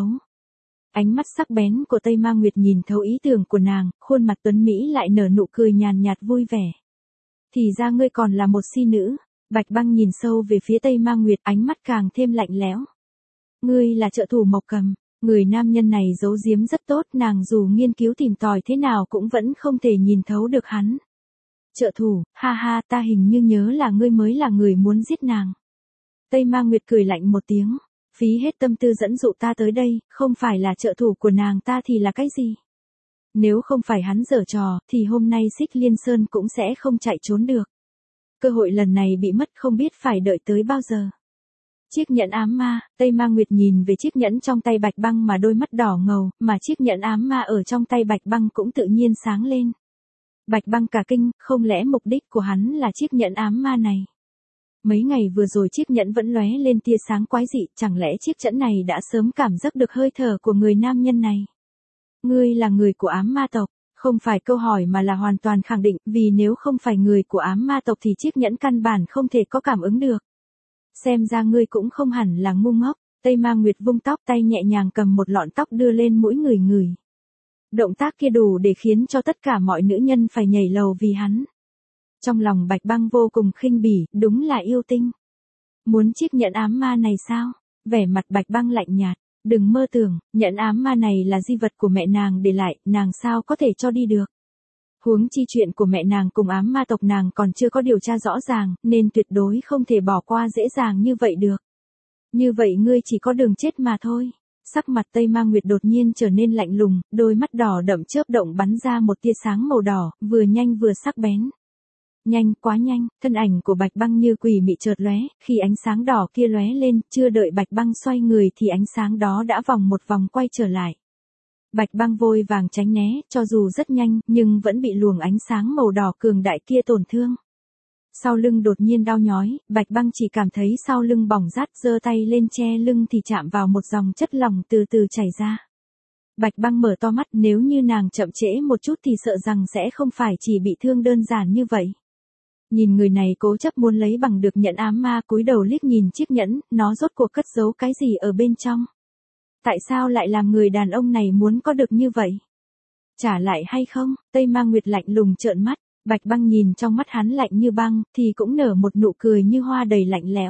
Ánh mắt sắc bén của Tây Ma Nguyệt nhìn thấu ý tưởng của nàng, khuôn mặt tuấn Mỹ lại nở nụ cười nhàn nhạt vui vẻ. Thì ra ngươi còn là một si nữ. Bạch Băng nhìn sâu về phía Tây Ma Nguyệt, ánh mắt càng thêm lạnh lẽo. Ngươi là trợ thủ Mộc Cầm. Người nam nhân này giấu giếm rất tốt, nàng dù nghiên cứu tìm tòi thế nào cũng vẫn không thể nhìn thấu được hắn. Trợ thủ, ha ha, ta hình như nhớ là ngươi mới là người muốn giết nàng. Tây Ma Nguyệt cười lạnh một tiếng. Phí hết tâm tư dẫn dụ ta tới đây, không phải là trợ thủ của nàng ta thì là cái gì? Nếu không phải hắn giở trò, thì hôm nay Xích Liên Sơn cũng sẽ không chạy trốn được. Cơ hội lần này bị mất không biết phải đợi tới bao giờ. Chiếc nhẫn ám ma, Tây Ma Nguyệt nhìn về chiếc nhẫn trong tay Bạch Băng mà đôi mắt đỏ ngầu, mà chiếc nhẫn ám ma ở trong tay Bạch Băng cũng tự nhiên sáng lên. Bạch Băng cả kinh, không lẽ mục đích của hắn là chiếc nhẫn ám ma này? Mấy ngày vừa rồi chiếc nhẫn vẫn lóe lên tia sáng quái dị, chẳng lẽ chiếc nhẫn này đã sớm cảm giác được hơi thở của người nam nhân này? Ngươi là người của ám ma tộc, không phải câu hỏi mà là hoàn toàn khẳng định, vì nếu không phải người của ám ma tộc thì chiếc nhẫn căn bản không thể có cảm ứng được. Xem ra ngươi cũng không hẳn là ngu ngốc. Tây Ma Nguyệt vung tóc tay nhẹ nhàng cầm một lọn tóc đưa lên mũi người người. Động tác kia đủ để khiến cho tất cả mọi nữ nhân phải nhảy lầu vì hắn. Trong lòng Bạch Băng vô cùng khinh bỉ, đúng là yêu tinh. Muốn chiếc nhẫn ám ma này sao? Vẻ mặt Bạch Băng lạnh nhạt, đừng mơ tưởng, nhẫn ám ma này là di vật của mẹ nàng để lại, nàng sao có thể cho đi được. Huống chi chuyện của mẹ nàng cùng ám ma tộc nàng còn chưa có điều tra rõ ràng, nên tuyệt đối không thể bỏ qua dễ dàng như vậy được. Như vậy ngươi chỉ có đường chết mà thôi. Sắc mặt Tây Ma Nguyệt đột nhiên trở nên lạnh lùng, đôi mắt đỏ đậm chớp động bắn ra một tia sáng màu đỏ, vừa nhanh vừa sắc bén. Nhanh, quá nhanh, thân ảnh của Bạch Băng như quỷ mị chợt lóe, khi ánh sáng đỏ kia lóe lên, chưa đợi Bạch Băng xoay người thì ánh sáng đó đã vòng một vòng quay trở lại. Bạch Băng vội vàng tránh né, cho dù rất nhanh, nhưng vẫn bị luồng ánh sáng màu đỏ cường đại kia tổn thương. Sau lưng đột nhiên đau nhói, Bạch Băng chỉ cảm thấy sau lưng bỏng rát, giơ tay lên che lưng thì chạm vào một dòng chất lỏng từ từ chảy ra. Bạch Băng mở to mắt, nếu như nàng chậm trễ một chút thì sợ rằng sẽ không phải chỉ bị thương đơn giản như vậy. Nhìn người này cố chấp muốn lấy bằng được nhẫn ám ma, cúi đầu liếc nhìn chiếc nhẫn, nó rốt cuộc cất giấu cái gì ở bên trong? Tại sao lại làm người đàn ông này muốn có được như vậy? Trả lại hay không? Tây Ma Nguyệt lạnh lùng trợn mắt, Bạch Băng nhìn trong mắt hắn lạnh như băng, thì cũng nở một nụ cười như hoa đầy lạnh lẽo.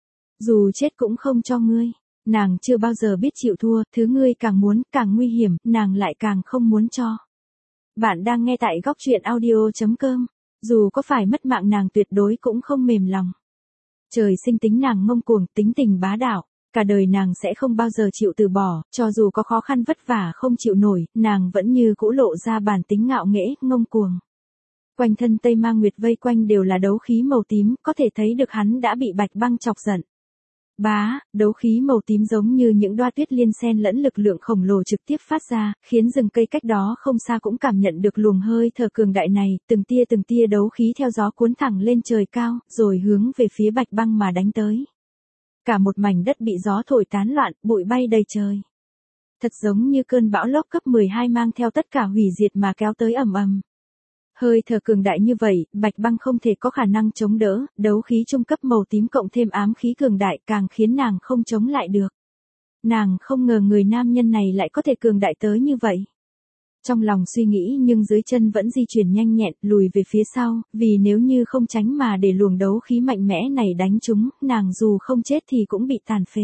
Dù chết cũng không cho ngươi. Nàng chưa bao giờ biết chịu thua, thứ ngươi càng muốn, càng nguy hiểm, nàng lại càng không muốn cho. Bạn đang nghe tại góc truyện audio chấm com. Dù có phải mất mạng nàng tuyệt đối cũng không mềm lòng. Trời sinh tính nàng ngông cuồng, tính tình bá đạo. Cả đời nàng sẽ không bao giờ chịu từ bỏ, cho dù có khó khăn vất vả không chịu nổi, nàng vẫn như cũ lộ ra bản tính ngạo nghễ, ngông cuồng. Quanh thân Tây Ma Nguyệt vây quanh đều là đấu khí màu tím, có thể thấy được hắn đã bị Bạch Băng chọc giận. Bá, đấu khí màu tím giống như những đoá tuyết liên xen lẫn lực lượng khổng lồ trực tiếp phát ra, khiến rừng cây cách đó không xa cũng cảm nhận được luồng hơi thở cường đại này, từng tia từng tia đấu khí theo gió cuốn thẳng lên trời cao, rồi hướng về phía Bạch Băng mà đánh tới. Cả một mảnh đất bị gió thổi tán loạn, bụi bay đầy trời. Thật giống như cơn bão lốc cấp mười hai mang theo tất cả hủy diệt mà kéo tới ầm ầm. Hơi thở cường đại như vậy, Bạch Băng không thể có khả năng chống đỡ, đấu khí trung cấp màu tím cộng thêm ám khí cường đại càng khiến nàng không chống lại được. Nàng không ngờ người nam nhân này lại có thể cường đại tới như vậy. Trong lòng suy nghĩ nhưng dưới chân vẫn di chuyển nhanh nhẹn lùi về phía sau, vì nếu như không tránh mà để luồng đấu khí mạnh mẽ này đánh trúng, nàng dù không chết thì cũng bị tàn phế.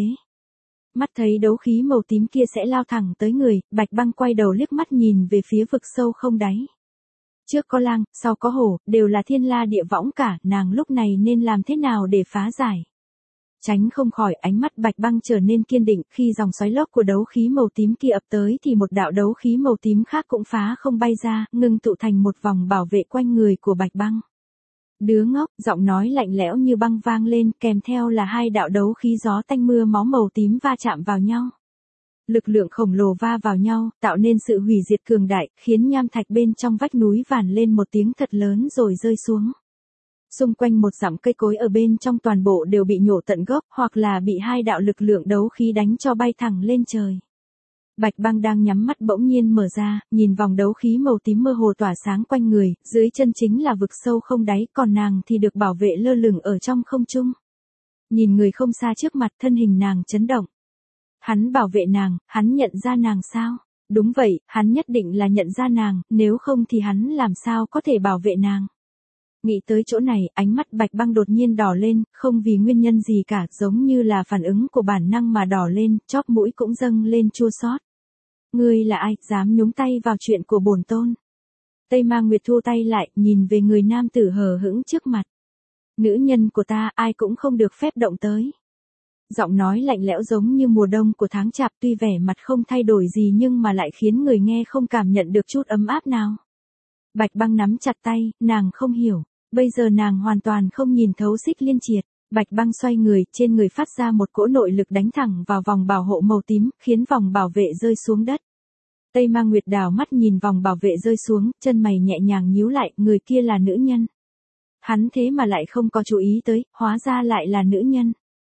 Mắt thấy đấu khí màu tím kia sẽ lao thẳng tới người, Bạch Băng quay đầu liếc mắt nhìn về phía vực sâu không đáy. Trước có lang, sau có hổ, đều là thiên la địa võng cả, nàng lúc này nên làm thế nào để phá giải? Tránh không khỏi, ánh mắt Bạch Băng trở nên kiên định, khi dòng xoáy lốc của đấu khí màu tím kia ập tới thì một đạo đấu khí màu tím khác cũng phá không bay ra, ngưng tụ thành một vòng bảo vệ quanh người của Bạch Băng. Đứa ngốc, giọng nói lạnh lẽo như băng vang lên, kèm theo là hai đạo đấu khí gió tanh mưa máu màu tím va chạm vào nhau. Lực lượng khổng lồ va vào nhau, tạo nên sự hủy diệt cường đại, khiến nham thạch bên trong vách núi vàn lên một tiếng thật lớn rồi rơi xuống. Xung quanh một dặm cây cối ở bên trong toàn bộ đều bị nhổ tận gốc, hoặc là bị hai đạo lực lượng đấu khí đánh cho bay thẳng lên trời. Bạch Băng đang nhắm mắt bỗng nhiên mở ra, nhìn vòng đấu khí màu tím mơ hồ tỏa sáng quanh người, dưới chân chính là vực sâu không đáy, còn nàng thì được bảo vệ lơ lửng ở trong không trung. Nhìn người không xa trước mặt, thân hình nàng chấn động. Hắn bảo vệ nàng, hắn nhận ra nàng sao? Đúng vậy, hắn nhất định là nhận ra nàng, nếu không thì hắn làm sao có thể bảo vệ nàng. Nghĩ tới chỗ này, ánh mắt Bạch Băng đột nhiên đỏ lên, không vì nguyên nhân gì cả, giống như là phản ứng của bản năng mà đỏ lên, chóp mũi cũng dâng lên chua xót. Ngươi là ai, dám nhúng tay vào chuyện của bổn tôn? Tây Ma Nguyệt thu tay lại, nhìn về người nam tử hờ hững trước mặt. Nữ nhân của ta, ai cũng không được phép động tới. Giọng nói lạnh lẽo giống như mùa đông của tháng chạp, tuy vẻ mặt không thay đổi gì nhưng mà lại khiến người nghe không cảm nhận được chút ấm áp nào. Bạch Băng nắm chặt tay, nàng không hiểu. Bây giờ nàng hoàn toàn không nhìn thấu Xích Liên Triệt. Bạch Băng xoay người, trên người phát ra một cỗ nội lực đánh thẳng vào vòng bảo hộ màu tím, khiến vòng bảo vệ rơi xuống đất. Tây Ma Nguyệt đảo mắt nhìn vòng bảo vệ rơi xuống, chân mày nhẹ nhàng nhíu lại, người kia là nữ nhân. Hắn thế mà lại không có chú ý tới, hóa ra lại là nữ nhân.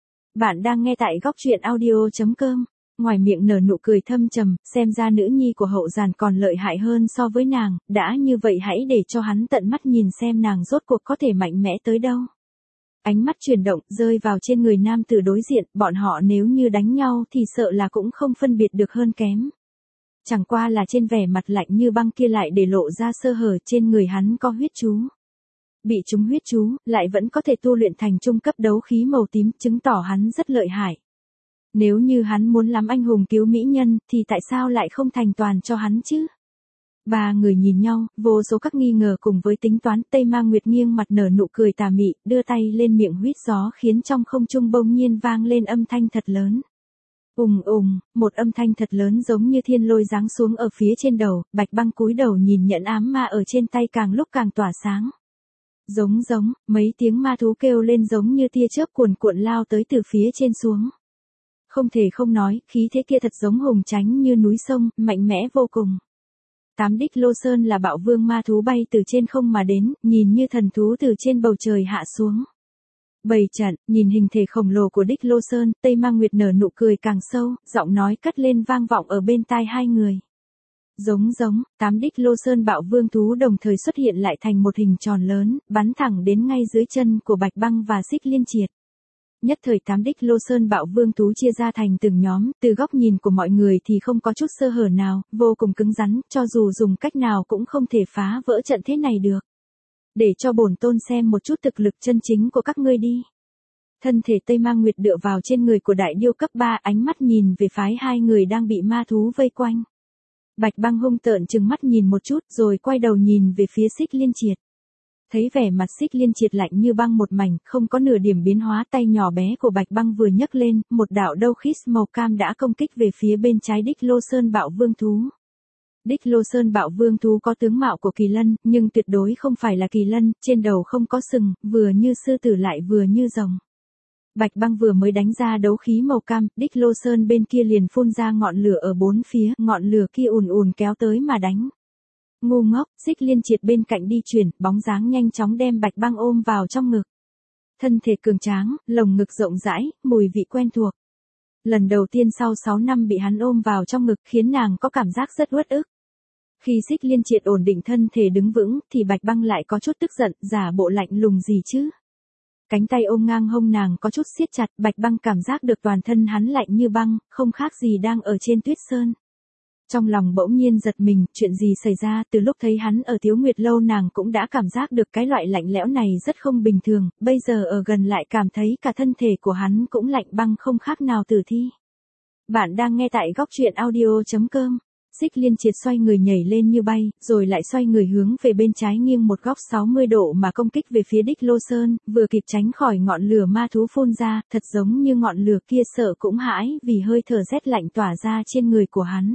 Bạn đang nghe tại góc truyện audio chấm com. Ngoài miệng nở nụ cười thâm trầm, xem ra nữ nhi của hậu giàn còn lợi hại hơn so với nàng, đã như vậy hãy để cho hắn tận mắt nhìn xem nàng rốt cuộc có thể mạnh mẽ tới đâu. Ánh mắt chuyển động, rơi vào trên người nam tử đối diện, bọn họ nếu như đánh nhau thì sợ là cũng không phân biệt được hơn kém. Chẳng qua là trên vẻ mặt lạnh như băng kia lại để lộ ra sơ hở, trên người hắn có huyết chú. Bị trúng huyết chú, lại vẫn có thể tu luyện thành trung cấp đấu khí màu tím, chứng tỏ hắn rất lợi hại. Nếu như hắn muốn lắm anh hùng cứu mỹ nhân, thì tại sao lại không thành toàn cho hắn chứ? Ba người nhìn nhau, vô số các nghi ngờ cùng với tính toán, Tây Ma Nguyệt nghiêng mặt nở nụ cười tà mị, đưa tay lên miệng huýt gió khiến trong không trung bỗng nhiên vang lên âm thanh thật lớn. Ùng ùng, một âm thanh thật lớn giống như thiên lôi giáng xuống ở phía trên đầu, Bạch Băng cúi đầu nhìn nhẫn ám ma ở trên tay càng lúc càng tỏa sáng. Giống giống, mấy tiếng ma thú kêu lên giống như tia chớp cuồn cuộn lao tới từ phía trên xuống. Không thể không nói, khí thế kia thật giống hùng tránh như núi sông, mạnh mẽ vô cùng. Tám đích lô sơn là bạo vương ma thú bay từ trên không mà đến, nhìn như thần thú từ trên bầu trời hạ xuống. Bày trận, nhìn hình thể khổng lồ của đích lô sơn, Tây Ma Nguyệt nở nụ cười càng sâu, giọng nói cất lên vang vọng ở bên tai hai người. Giống giống, tám đích lô sơn bạo vương thú đồng thời xuất hiện lại thành một hình tròn lớn, bắn thẳng đến ngay dưới chân của Bạch Băng và Xích Liên Triệt. Nhất thời tám đích lô sơn bạo vương thú chia ra thành từng nhóm, từ góc nhìn của mọi người thì không có chút sơ hở nào, vô cùng cứng rắn, cho dù dùng cách nào cũng không thể phá vỡ trận thế này được. Để cho bổn tôn xem một chút thực lực chân chính của các ngươi đi. Thân thể Tây Ma Nguyệt dựa vào trên người của đại điêu cấp ba, ánh mắt nhìn về phái hai người đang bị ma thú vây quanh. Bạch Băng hung tợn trừng mắt nhìn một chút rồi quay đầu nhìn về phía Xích Liên Triệt. Thấy vẻ mặt Xích Liên Triệt lạnh như băng một mảnh, không có nửa điểm biến hóa, tay nhỏ bé của Bạch Băng vừa nhấc lên, một đạo đấu khí màu cam đã công kích về phía bên trái đích lô sơn bạo vương thú. Đích lô sơn bạo vương thú có tướng mạo của kỳ lân, nhưng tuyệt đối không phải là kỳ lân, trên đầu không có sừng, vừa như sư tử lại vừa như rồng. Bạch Băng vừa mới đánh ra đấu khí màu cam, đích lô sơn bên kia liền phun ra ngọn lửa ở bốn phía, ngọn lửa kia ùn ùn kéo tới mà đánh. Ngu ngốc, Xích Liên Triệt bên cạnh đi chuyển, bóng dáng nhanh chóng đem Bạch Băng ôm vào trong ngực. Thân thể cường tráng, lồng ngực rộng rãi, mùi vị quen thuộc. Lần đầu tiên sau sáu năm bị hắn ôm vào trong ngực khiến nàng có cảm giác rất uất ức. Khi Xích Liên Triệt ổn định thân thể đứng vững, thì Bạch Băng lại có chút tức giận, giả bộ lạnh lùng gì chứ. Cánh tay ôm ngang hông nàng có chút siết chặt, Bạch Băng cảm giác được toàn thân hắn lạnh như băng, không khác gì đang ở trên tuyết sơn. Trong lòng bỗng nhiên giật mình, chuyện gì xảy ra, từ lúc thấy hắn ở Tiếu Nguyệt Lâu nàng cũng đã cảm giác được cái loại lạnh lẽo này rất không bình thường, bây giờ ở gần lại cảm thấy cả thân thể của hắn cũng lạnh băng không khác nào tử thi. Bạn đang nghe tại góc truyện audio chấm com. Xích Liên Triệt xoay người nhảy lên như bay, rồi lại xoay người hướng về bên trái nghiêng một góc sáu mươi độ mà công kích về phía Đích Lô Sơn, vừa kịp tránh khỏi ngọn lửa ma thú phun ra, thật giống như ngọn lửa kia sợ cũng hãi vì hơi thở rét lạnh tỏa ra trên người của hắn.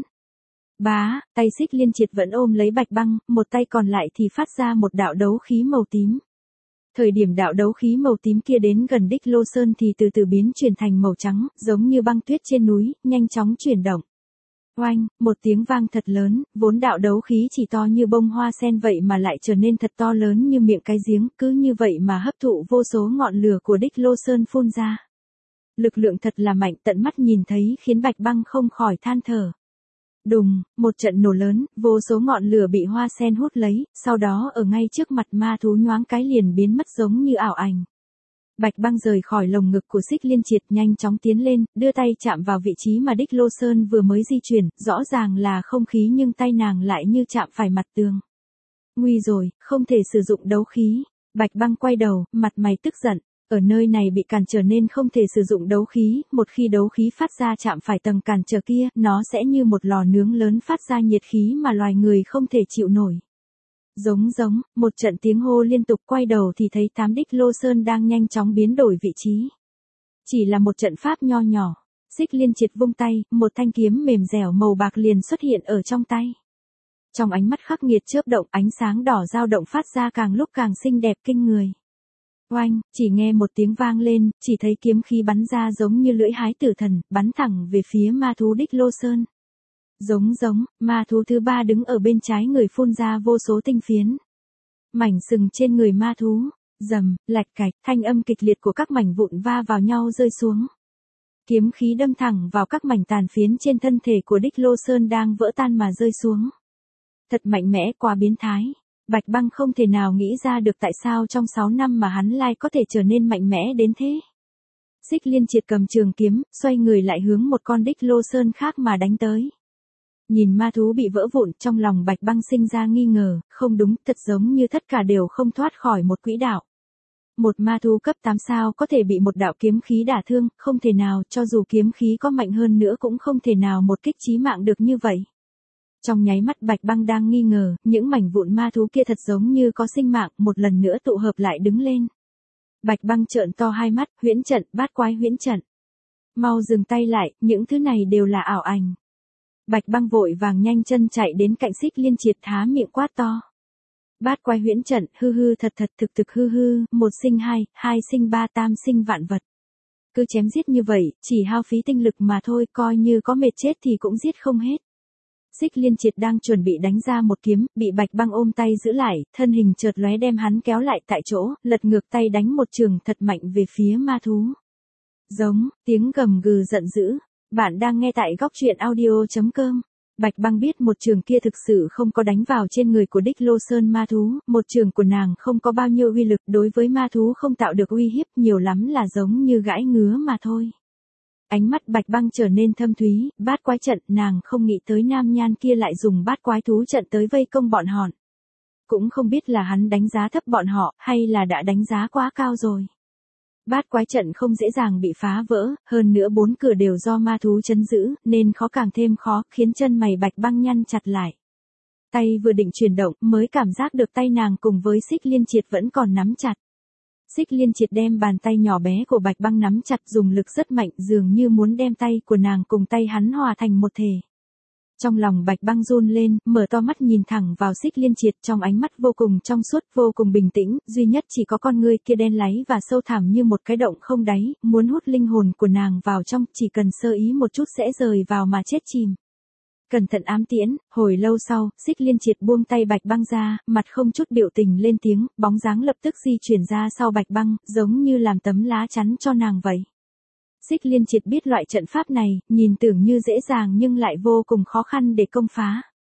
Bá, tay Xích Liên Triệt vẫn ôm lấy Bạch Băng, một tay còn lại thì phát ra một đạo đấu khí màu tím. Thời điểm đạo đấu khí màu tím kia đến gần Đích Lô Sơn thì từ từ biến chuyển thành màu trắng, giống như băng tuyết trên núi, nhanh chóng chuyển động. Oanh, một tiếng vang thật lớn, vốn đạo đấu khí chỉ to như bông hoa sen vậy mà lại trở nên thật to lớn như miệng cái giếng, cứ như vậy mà hấp thụ vô số ngọn lửa của Đích Lô Sơn phun ra. Lực lượng thật là mạnh, tận mắt nhìn thấy khiến Bạch Băng không khỏi than thở. Đùng, một trận nổ lớn, vô số ngọn lửa bị hoa sen hút lấy, sau đó ở ngay trước mặt ma thú nhoáng cái liền biến mất giống như ảo ảnh. Bạch Băng rời khỏi lồng ngực của Xích Liên Triệt nhanh chóng tiến lên, đưa tay chạm vào vị trí mà Đích Lô Sơn vừa mới di chuyển, rõ ràng là không khí nhưng tay nàng lại như chạm phải mặt tường. Nguy rồi, không thể sử dụng đấu khí. Bạch Băng quay đầu, mặt mày tức giận. Ở nơi này bị cản trở nên không thể sử dụng đấu khí, một khi đấu khí phát ra chạm phải tầng cản trở kia, nó sẽ như một lò nướng lớn phát ra nhiệt khí mà loài người không thể chịu nổi. Giống giống, một trận tiếng hô liên tục, quay đầu thì thấy tám Đích Lô Sơn đang nhanh chóng biến đổi vị trí. Chỉ là một trận pháp nho nhỏ, Xích Liên Triệt vung tay, một thanh kiếm mềm dẻo màu bạc liền xuất hiện ở trong tay. Trong ánh mắt khắc nghiệt chớp động, ánh sáng đỏ dao động phát ra càng lúc càng xinh đẹp kinh người. Oanh, chỉ nghe một tiếng vang lên, chỉ thấy kiếm khí bắn ra giống như lưỡi hái tử thần, bắn thẳng về phía ma thú Đích Lô Sơn. Giống giống, ma thú thứ ba đứng ở bên trái người phun ra vô số tinh phiến. Mảnh sừng trên người ma thú, rầm, lạch cạch, thanh âm kịch liệt của các mảnh vụn va vào nhau rơi xuống. Kiếm khí đâm thẳng vào các mảnh tàn phiến trên thân thể của Đích Lô Sơn đang vỡ tan mà rơi xuống. Thật mạnh mẽ, quá biến thái. Bạch Băng không thể nào nghĩ ra được tại sao trong sáu năm mà hắn lai có thể trở nên mạnh mẽ đến thế. Xích Liên Triệt cầm trường kiếm, xoay người lại hướng một con Đích Lô Sơn khác mà đánh tới. Nhìn ma thú bị vỡ vụn, trong lòng Bạch Băng sinh ra nghi ngờ, không đúng, thật giống như tất cả đều không thoát khỏi một quỹ đạo. Một ma thú cấp tám sao có thể bị một đạo kiếm khí đả thương, không thể nào, cho dù kiếm khí có mạnh hơn nữa cũng không thể nào một kích chí mạng được như vậy. Trong nháy mắt Bạch Băng đang nghi ngờ, những mảnh vụn ma thú kia thật giống như có sinh mạng, một lần nữa tụ hợp lại đứng lên. Bạch Băng trợn to hai mắt, huyễn trận, bát quái huyễn trận. Mau dừng tay lại, những thứ này đều là ảo ảnh. Bạch Băng vội vàng nhanh chân chạy đến cạnh Xích Liên Triệt há miệng quát to. Bát quái huyễn trận, hư hư thật thật thực thực hư hư, một sinh hai, hai sinh ba tam sinh vạn vật. Cứ chém giết như vậy, chỉ hao phí tinh lực mà thôi, coi như có mệt chết thì cũng giết không hết. Xích Liên Triệt đang chuẩn bị đánh ra một kiếm, bị Bạch Băng ôm tay giữ lại, thân hình chợt lóe đem hắn kéo lại tại chỗ, lật ngược tay đánh một trường thật mạnh về phía ma thú. Giống, tiếng gầm gừ giận dữ. Bạn đang nghe tại góc truyện audio chấm com. Bạch Băng biết một trường kia thực sự không có đánh vào trên người của Đích Lô Sơn ma thú, một trường của nàng không có bao nhiêu uy lực, đối với ma thú không tạo được uy hiếp, nhiều lắm là giống như gãi ngứa mà thôi. Ánh mắt Bạch Băng trở nên thâm thúy, bát quái trận, nàng không nghĩ tới nam nhan kia lại dùng bát quái thú trận tới vây công bọn họ. Cũng không biết là hắn đánh giá thấp bọn họ, hay là đã đánh giá quá cao rồi. Bát quái trận không dễ dàng bị phá vỡ, hơn nữa bốn cửa đều do ma thú trấn giữ, nên khó càng thêm khó, khiến chân mày Bạch Băng nhăn chặt lại. Tay vừa định chuyển động, mới cảm giác được tay nàng cùng với Xích Liên Triệt vẫn còn nắm chặt. Xích Liên Triệt đem bàn tay nhỏ bé của Bạch Băng nắm chặt, dùng lực rất mạnh, dường như muốn đem tay của nàng cùng tay hắn hòa thành một thể. Trong lòng Bạch Băng run lên, mở to mắt nhìn thẳng vào Xích Liên Triệt, trong ánh mắt vô cùng trong suốt, vô cùng bình tĩnh, duy nhất chỉ có con ngươi kia đen láy và sâu thẳm như một cái động không đáy, muốn hút linh hồn của nàng vào trong, chỉ cần sơ ý một chút sẽ rời vào mà chết chìm. Cẩn thận ám tiễn, hồi lâu sau, Xích Liên Triệt buông tay Bạch Băng ra, mặt không chút biểu tình lên tiếng, bóng dáng lập tức di chuyển ra sau Bạch Băng, giống như làm tấm lá chắn cho nàng vậy. Xích Liên Triệt biết loại trận pháp này, nhìn tưởng như dễ dàng nhưng lại vô cùng khó khăn để công phá.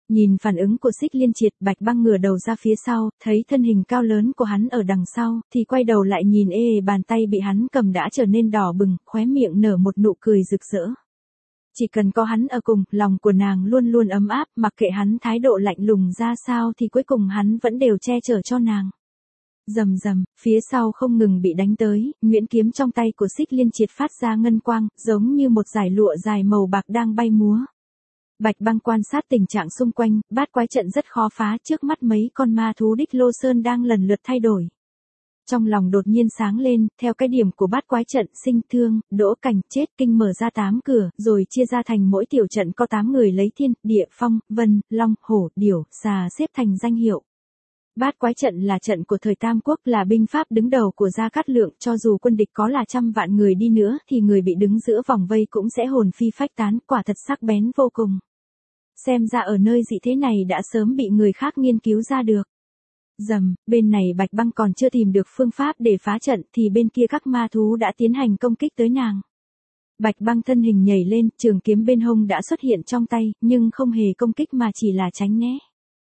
Nhìn phản ứng của Xích Liên Triệt, Bạch Băng ngửa đầu ra phía sau, thấy thân hình cao lớn của hắn ở đằng sau, thì quay đầu lại nhìn ê ề bàn tay bị hắn cầm đã trở nên đỏ bừng, khóe miệng nở một nụ cười rực rỡ. Chỉ cần có hắn ở cùng, lòng của nàng luôn luôn ấm áp, mặc kệ hắn thái độ lạnh lùng ra sao thì cuối cùng hắn vẫn đều che chở cho nàng. Rầm rầm, phía sau không ngừng bị đánh tới, nhuyễn kiếm trong tay của Xích Liên Triệt phát ra ngân quang, giống như một dải lụa dài màu bạc đang bay múa. Bạch Băng quan sát tình trạng xung quanh, bát quái trận rất khó phá, trước mắt mấy con ma thú Đích Lô Sơn đang lần lượt thay đổi. Trong lòng đột nhiên sáng lên, theo cái điểm của bát quái trận, sinh thương, đỗ cảnh, chết kinh mở ra tám cửa, rồi chia ra thành mỗi tiểu trận có tám người lấy thiên, địa, phong, vân, long, hổ, điểu, xà xếp thành danh hiệu. Bát quái trận là trận của thời Tam Quốc, là binh pháp đứng đầu của Gia Cát Lượng, cho dù quân địch có là trăm vạn người đi nữa thì người bị đứng giữa vòng vây cũng sẽ hồn phi phách tán, quả thật sắc bén vô cùng. Xem ra ở nơi dị thế này đã sớm bị người khác nghiên cứu ra được. Dầm, bên này Bạch Băng còn chưa tìm được phương pháp để phá trận thì bên kia các ma thú đã tiến hành công kích tới nàng. Bạch Băng thân hình nhảy lên, trường kiếm bên hông đã xuất hiện trong tay, nhưng không hề công kích mà chỉ là tránh né.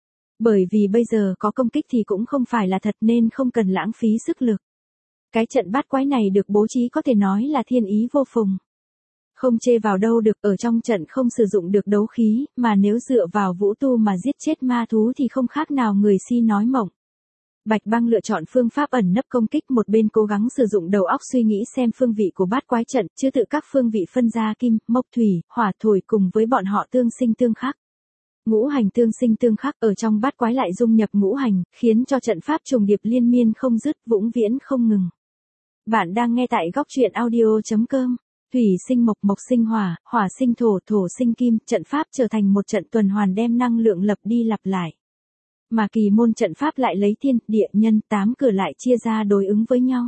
Bởi vì bây giờ có công kích thì cũng không phải là thật nên không cần lãng phí sức lực. Cái trận bát quái này được bố trí có thể nói là thiên ý vô phùng. Không chê vào đâu được, ở trong trận không sử dụng được đấu khí, mà nếu dựa vào vũ tu mà giết chết ma thú thì không khác nào người si nói mộng. Bạch Băng lựa chọn phương pháp ẩn nấp công kích, một bên cố gắng sử dụng đầu óc suy nghĩ xem phương vị của bát quái trận, chứ tự các phương vị phân ra kim, mộc thủy, hỏa thổi cùng với bọn họ tương sinh tương khắc. Ngũ hành tương sinh tương khắc ở trong bát quái lại dung nhập ngũ hành, khiến cho trận pháp trùng điệp liên miên không dứt, vĩnh viễn không ngừng. Bạn đang nghe tại góc truyện audio chấm com. Thủy sinh mộc, mộc sinh hỏa, hỏa sinh thổ, thổ sinh kim, trận pháp trở thành một trận tuần hoàn đem năng lượng lập đi lặp lại. Mà kỳ môn trận pháp lại lấy thiên, địa, nhân, tám cửa lại chia ra đối ứng với nhau.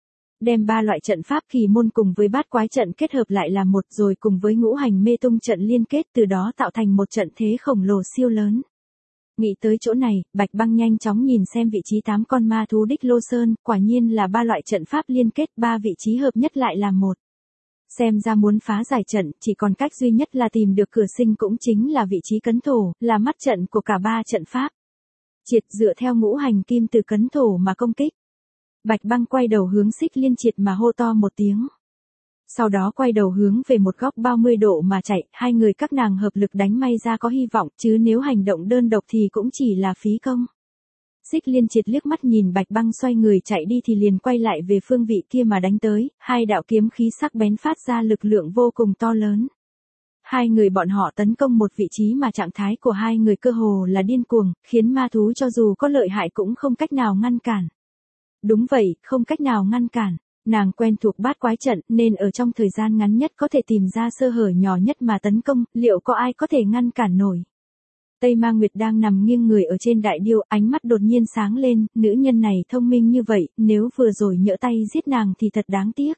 Đem ba loại trận pháp kỳ môn cùng với bát quái trận kết hợp lại là một, rồi cùng với ngũ hành mê tung trận liên kết, từ đó tạo thành một trận thế khổng lồ siêu lớn. Nghĩ tới chỗ này, Bạch Băng nhanh chóng nhìn xem vị trí tám con ma thú Đích Lô Sơn, quả nhiên là ba loại trận pháp liên kết, ba vị trí hợp nhất lại là một. Xem ra muốn phá giải trận, chỉ còn cách duy nhất là tìm được cửa sinh, cũng chính là vị trí cấn thổ, là mắt trận của cả ba trận pháp. Triệt dựa theo ngũ hành kim từ cấn thổ mà công kích. Bạch Băng quay đầu hướng Xích Liên Triệt mà hô to một tiếng. Sau đó quay đầu hướng về một góc ba mươi độ mà chạy, hai người các nàng hợp lực đánh may ra có hy vọng, chứ nếu hành động đơn độc thì cũng chỉ là phí công. Xích Liên Triệt liếc mắt nhìn Bạch Băng xoay người chạy đi thì liền quay lại về phương vị kia mà đánh tới, hai đạo kiếm khí sắc bén phát ra lực lượng vô cùng to lớn. Hai người bọn họ tấn công một vị trí mà trạng thái của hai người cơ hồ là điên cuồng, khiến ma thú cho dù có lợi hại cũng không cách nào ngăn cản. Đúng vậy, không cách nào ngăn cản. Nàng quen thuộc bát quái trận nên ở trong thời gian ngắn nhất có thể tìm ra sơ hở nhỏ nhất mà tấn công, liệu có ai có thể ngăn cản nổi. Tây Ma Nguyệt đang nằm nghiêng người ở trên đại điêu, ánh mắt đột nhiên sáng lên, nữ nhân này thông minh như vậy, nếu vừa rồi nhỡ tay giết nàng thì thật đáng tiếc.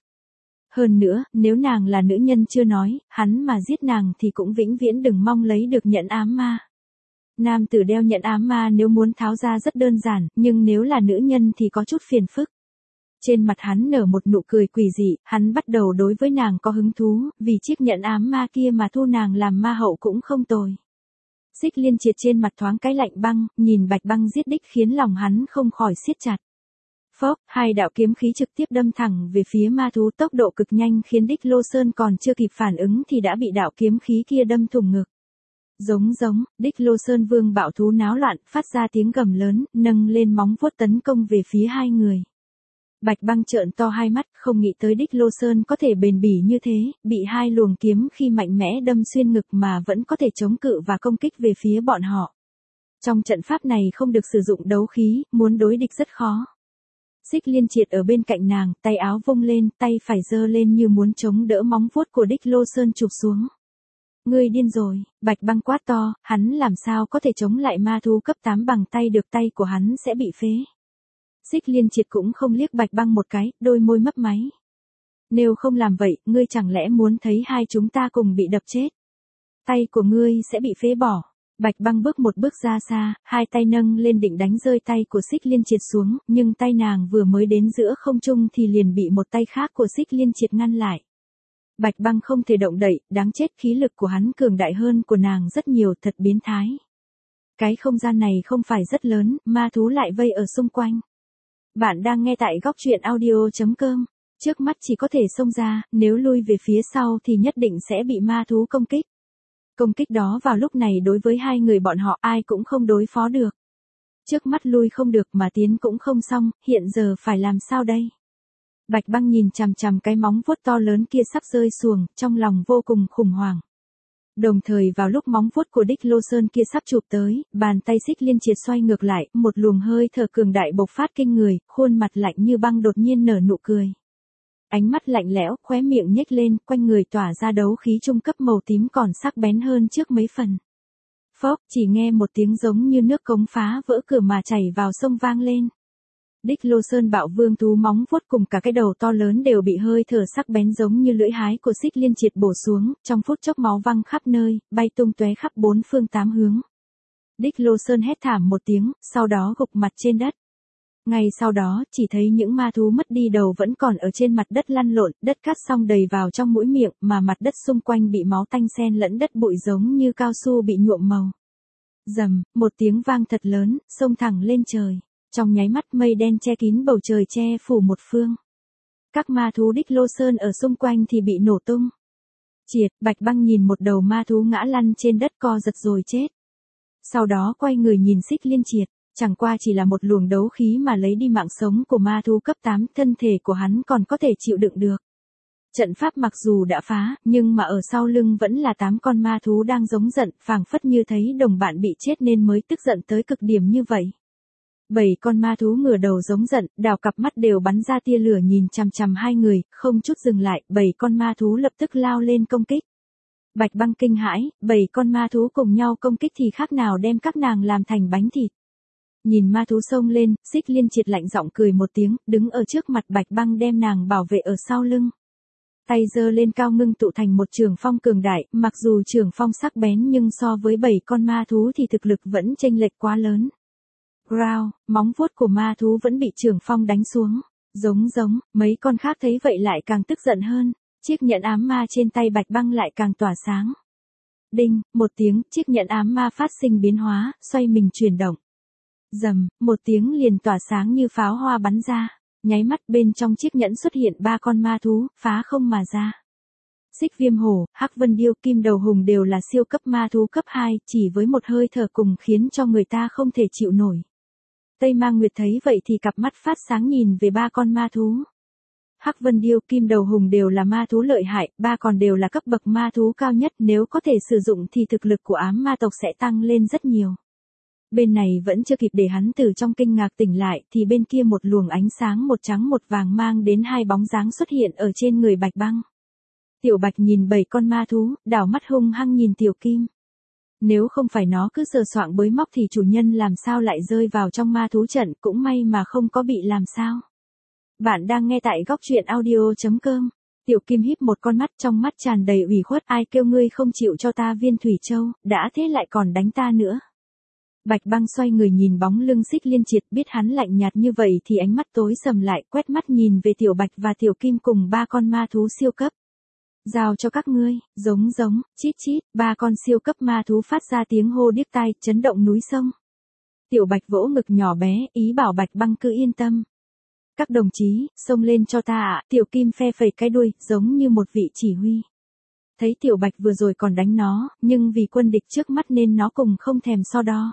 Hơn nữa, nếu nàng là nữ nhân chưa nói, hắn mà giết nàng thì cũng vĩnh viễn đừng mong lấy được nhẫn ám ma. Nam tử đeo nhẫn ám ma nếu muốn tháo ra rất đơn giản, nhưng nếu là nữ nhân thì có chút phiền phức. Trên mặt hắn nở một nụ cười quỷ dị, hắn bắt đầu đối với nàng có hứng thú, vì chiếc nhẫn ám ma kia mà thu nàng làm ma hậu cũng không tồi. Xích Liên Triệt trên mặt thoáng cái lạnh băng, nhìn Bạch Băng giết đích khiến lòng hắn không khỏi siết chặt. Phốc, hai đạo kiếm khí trực tiếp đâm thẳng về phía ma thú, tốc độ cực nhanh khiến Đích Lô Sơn còn chưa kịp phản ứng thì đã bị đạo kiếm khí kia đâm thủng ngực. Giống giống, Đích Lô Sơn vương bạo thú náo loạn, phát ra tiếng gầm lớn, nâng lên móng vuốt tấn công về phía hai người. Bạch Băng trợn to hai mắt, không nghĩ tới Đích Lô Sơn có thể bền bỉ như thế, bị hai luồng kiếm khi mạnh mẽ đâm xuyên ngực mà vẫn có thể chống cự và công kích về phía bọn họ. Trong trận pháp này không được sử dụng đấu khí, muốn đối địch rất khó. Xích Liên Triệt ở bên cạnh nàng, tay áo vung lên, tay phải giơ lên như muốn chống đỡ móng vuốt của Đích Lô Sơn chụp xuống. Ngươi điên rồi, Bạch Băng quát to, hắn làm sao có thể chống lại ma thú cấp tám bằng tay được, tay của hắn sẽ bị phế. Xích Liên Triệt cũng không liếc Bạch Băng một cái, đôi môi mấp máy. Nếu không làm vậy, ngươi chẳng lẽ muốn thấy hai chúng ta cùng bị đập chết? Tay của ngươi sẽ bị phế bỏ. Bạch Băng bước một bước ra xa, hai tay nâng lên định đánh rơi tay của Xích Liên Triệt xuống, nhưng tay nàng vừa mới đến giữa không trung thì liền bị một tay khác của Xích Liên Triệt ngăn lại. Bạch Băng không thể động đậy, đáng chết, khí lực của hắn cường đại hơn của nàng rất nhiều, thật biến thái. Cái không gian này không phải rất lớn, ma thú lại vây ở xung quanh. Bạn đang nghe tại góc truyện audio.com. Trước mắt chỉ có thể xông ra, nếu lui về phía sau thì nhất định sẽ bị ma thú công kích. Công kích đó vào lúc này đối với hai người bọn họ ai cũng không đối phó được. Trước mắt lui không được mà tiến cũng không xong, hiện giờ phải làm sao đây? Bạch Băng nhìn chằm chằm cái móng vuốt to lớn kia sắp rơi xuồng, trong lòng vô cùng khủng hoảng. Đồng thời vào lúc móng vuốt của Đích Lô Sơn kia sắp chụp tới, bàn tay Xích Liên Triệt xoay ngược lại, một luồng hơi thở cường đại bộc phát kinh người, khuôn mặt lạnh như băng đột nhiên nở nụ cười. Ánh mắt lạnh lẽo, khóe miệng nhếch lên, quanh người tỏa ra đấu khí trung cấp màu tím còn sắc bén hơn trước mấy phần. Phốc, chỉ nghe một tiếng giống như nước cống phá vỡ cửa mà chảy vào sông vang lên. Đích Lô Sơn Bạo Vương thú móng vuốt cùng cả cái đầu to lớn đều bị hơi thở sắc bén giống như lưỡi hái của Xích Liên Triệt bổ xuống, trong phút chốc máu văng khắp nơi, bay tung tóe khắp bốn phương tám hướng. Đích Lô Sơn hét thảm một tiếng, sau đó gục mặt trên đất. Ngay sau đó, chỉ thấy những ma thú mất đi đầu vẫn còn ở trên mặt đất lăn lộn, đất cát xong đầy vào trong mũi miệng, mà mặt đất xung quanh bị máu tanh xen lẫn đất bụi giống như cao su bị nhuộm màu. Rầm, một tiếng vang thật lớn, xông thẳng lên trời. Trong nháy mắt mây đen che kín bầu trời che phủ một phương. Các ma thú Đích Lô Sơn ở xung quanh thì bị nổ tung. Triệt, Bạch Băng nhìn một đầu ma thú ngã lăn trên đất co giật rồi chết. Sau đó quay người nhìn Xích Liên Triệt, chẳng qua chỉ là một luồng đấu khí mà lấy đi mạng sống của ma thú cấp tám, thân thể của hắn còn có thể chịu đựng được. Trận pháp mặc dù đã phá, nhưng mà ở sau lưng vẫn là tám con ma thú đang giống giận, phảng phất như thấy đồng bạn bị chết nên mới tức giận tới cực điểm như vậy. Bảy con ma thú ngửa đầu giống giận, đào cặp mắt đều bắn ra tia lửa nhìn chằm chằm hai người, không chút dừng lại, bảy con ma thú lập tức lao lên công kích. Bạch Băng kinh hãi, bảy con ma thú cùng nhau công kích thì khác nào đem các nàng làm thành bánh thịt. Nhìn ma thú xông lên, Xích Liên Triệt lạnh giọng cười một tiếng, đứng ở trước mặt Bạch Băng đem nàng bảo vệ ở sau lưng. Tay giơ lên cao ngưng tụ thành một trường phong cường đại, mặc dù trường phong sắc bén nhưng so với bảy con ma thú thì thực lực vẫn chênh lệch quá lớn. Growl, móng vuốt của ma thú vẫn bị trường phong đánh xuống. Giống giống, mấy con khác thấy vậy lại càng tức giận hơn. Chiếc nhẫn ám ma trên tay Bạch Băng lại càng tỏa sáng. Đinh, một tiếng, chiếc nhẫn ám ma phát sinh biến hóa, xoay mình chuyển động. Rầm, một tiếng liền tỏa sáng như pháo hoa bắn ra. Nháy mắt bên trong chiếc nhẫn xuất hiện ba con ma thú, phá không mà ra. Xích Viêm Hổ, Hắc Vân Điêu, Kim Đầu Hùng đều là siêu cấp ma thú cấp hai, chỉ với một hơi thở cùng khiến cho người ta không thể chịu nổi. Tây Mang Nguyệt thấy vậy thì cặp mắt phát sáng nhìn về ba con ma thú. Hắc Vân Điêu, Kim Đầu Hùng đều là ma thú lợi hại, ba còn đều là cấp bậc ma thú cao nhất, nếu có thể sử dụng thì thực lực của ám ma tộc sẽ tăng lên rất nhiều. Bên này vẫn chưa kịp để hắn từ trong kinh ngạc tỉnh lại thì bên kia một luồng ánh sáng một trắng một vàng mang đến hai bóng dáng xuất hiện ở trên người Bạch Băng. Tiểu Bạch nhìn bảy con ma thú, đảo mắt hung hăng nhìn Tiểu Kim. Nếu không phải nó cứ sờ soạng bới móc thì chủ nhân làm sao lại rơi vào trong ma thú trận, cũng may mà không có bị làm sao. Bạn đang nghe tại góc truyện audio.com. Tiểu Kim híp một con mắt, trong mắt tràn đầy ủy khuất, ai kêu ngươi không chịu cho ta viên thủy châu, đã thế lại còn đánh ta nữa. Bạch Băng xoay người nhìn bóng lưng Xích Liên Triệt, biết hắn lạnh nhạt như vậy thì ánh mắt tối sầm lại, quét mắt nhìn về Tiểu Bạch và Tiểu Kim cùng ba con ma thú siêu cấp. Giao cho các ngươi, giống giống, chít chít, ba con siêu cấp ma thú phát ra tiếng hô điếc tai, chấn động núi sông. Tiểu Bạch vỗ ngực nhỏ bé, ý bảo Bạch Băng cứ yên tâm. Các đồng chí, xông lên cho ta ạ, Tiểu Kim phe phẩy cái đuôi, giống như một vị chỉ huy. Thấy Tiểu Bạch vừa rồi còn đánh nó, nhưng vì quân địch trước mắt nên nó cùng không thèm so đo.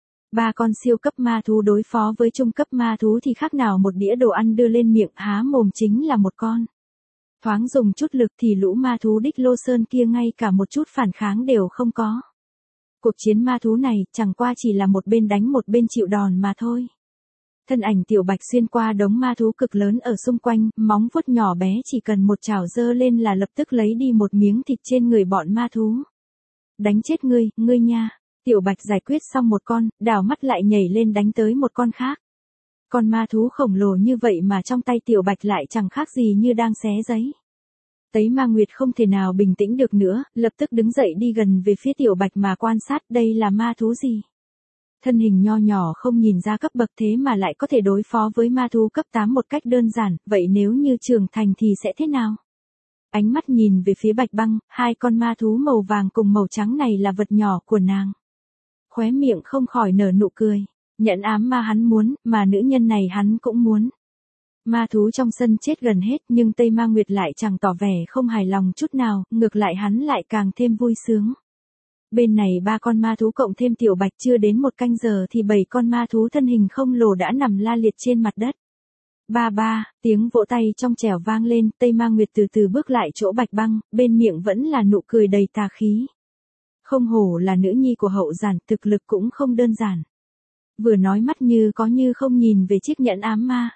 Ba con siêu cấp ma thú đối phó với trung cấp ma thú thì khác nào một đĩa đồ ăn đưa lên miệng, há mồm chính là một con. Thoáng dùng chút lực thì lũ ma thú Đích Lô Sơn kia ngay cả một chút phản kháng đều không có. Cuộc chiến ma thú này chẳng qua chỉ là một bên đánh một bên chịu đòn mà thôi. Thân ảnh Tiểu Bạch xuyên qua đống ma thú cực lớn ở xung quanh, móng vuốt nhỏ bé chỉ cần một chảo giơ lên là lập tức lấy đi một miếng thịt trên người bọn ma thú. Đánh chết ngươi, ngươi nha. Tiểu Bạch giải quyết xong một con, đảo mắt lại nhảy lên đánh tới một con khác. Con ma thú khổng lồ như vậy mà trong tay Tiểu Bạch lại chẳng khác gì như đang xé giấy. Tây Mang Nguyệt không thể nào bình tĩnh được nữa, lập tức đứng dậy đi gần về phía Tiểu Bạch mà quan sát đây là ma thú gì. Thân hình nho nhỏ không nhìn ra cấp bậc thế mà lại có thể đối phó với ma thú cấp tám một cách đơn giản, vậy nếu như trưởng thành thì sẽ thế nào? Ánh mắt nhìn về phía Bạch Băng, hai con ma thú màu vàng cùng màu trắng này là vật nhỏ của nàng. khóe miệng không khỏi nở nụ cười. Nhẫn ám ma hắn muốn, mà nữ nhân này hắn cũng muốn. Ma thú trong sân chết gần hết nhưng Tây Ma Nguyệt lại chẳng tỏ vẻ không hài lòng chút nào, ngược lại hắn lại càng thêm vui sướng. Bên này ba con ma thú cộng thêm Tiểu Bạch chưa đến một canh giờ thì bảy con ma thú thân hình không lồ đã nằm la liệt trên mặt đất. Ba ba, tiếng vỗ tay trong trẻo vang lên, Tây Ma Nguyệt từ từ bước lại chỗ Bạch Băng, bên miệng vẫn là nụ cười đầy tà khí. Không hổ là nữ nhi của Hậu Giản, thực lực cũng không đơn giản. Vừa nói mắt như có như không nhìn về chiếc nhẫn ám ma.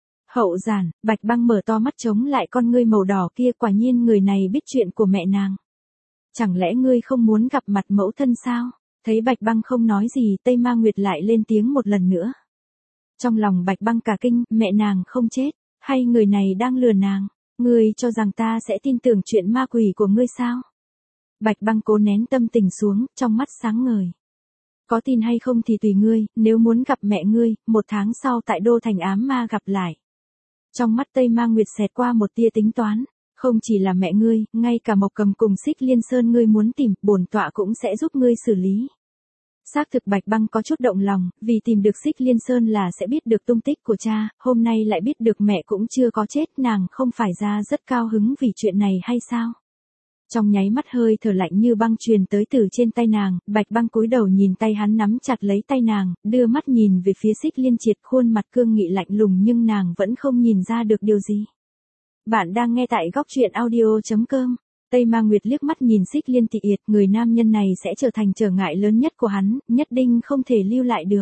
Hậu Giản, Bạch Băng mở to mắt trống lại con ngươi màu đỏ kia, quả nhiên người này biết chuyện của mẹ nàng. Chẳng lẽ ngươi không muốn gặp mặt mẫu thân sao? Thấy Bạch Băng không nói gì, Tây Ma Nguyệt lại lên tiếng một lần nữa. Trong lòng Bạch Băng cả kinh, mẹ nàng không chết, hay người này đang lừa nàng? Ngươi cho rằng ta sẽ tin tưởng chuyện ma quỷ của ngươi sao? Bạch Băng cố nén tâm tình xuống, trong mắt sáng ngời. Có tin hay không thì tùy ngươi, nếu muốn gặp mẹ ngươi, một tháng sau tại đô thành ám ma gặp lại. Trong mắt Tây Ma Nguyệt xẹt qua một tia tính toán, không chỉ là mẹ ngươi, ngay cả Mộc Cầm cùng Xích Liên Sơn ngươi muốn tìm, bổn tọa cũng sẽ giúp ngươi xử lý. Xác thực Bạch Băng có chút động lòng, vì tìm được Xích Liên Sơn là sẽ biết được tung tích của cha, hôm nay lại biết được mẹ cũng chưa có chết, nàng không phải ra rất cao hứng vì chuyện này hay sao? Trong nháy mắt hơi thở lạnh như băng truyền tới từ trên tay nàng, Bạch Băng cúi đầu nhìn tay hắn nắm chặt lấy tay nàng, đưa mắt nhìn về phía Xích Liên Triệt, khuôn mặt cương nghị lạnh lùng nhưng nàng vẫn không nhìn ra được điều gì. Bạn đang nghe tại góc truyện audio chấm com. Tây Ma Nguyệt liếc mắt nhìn Xích Liên Triệt, người nam nhân này sẽ trở thành trở ngại lớn nhất của hắn, nhất định không thể lưu lại được.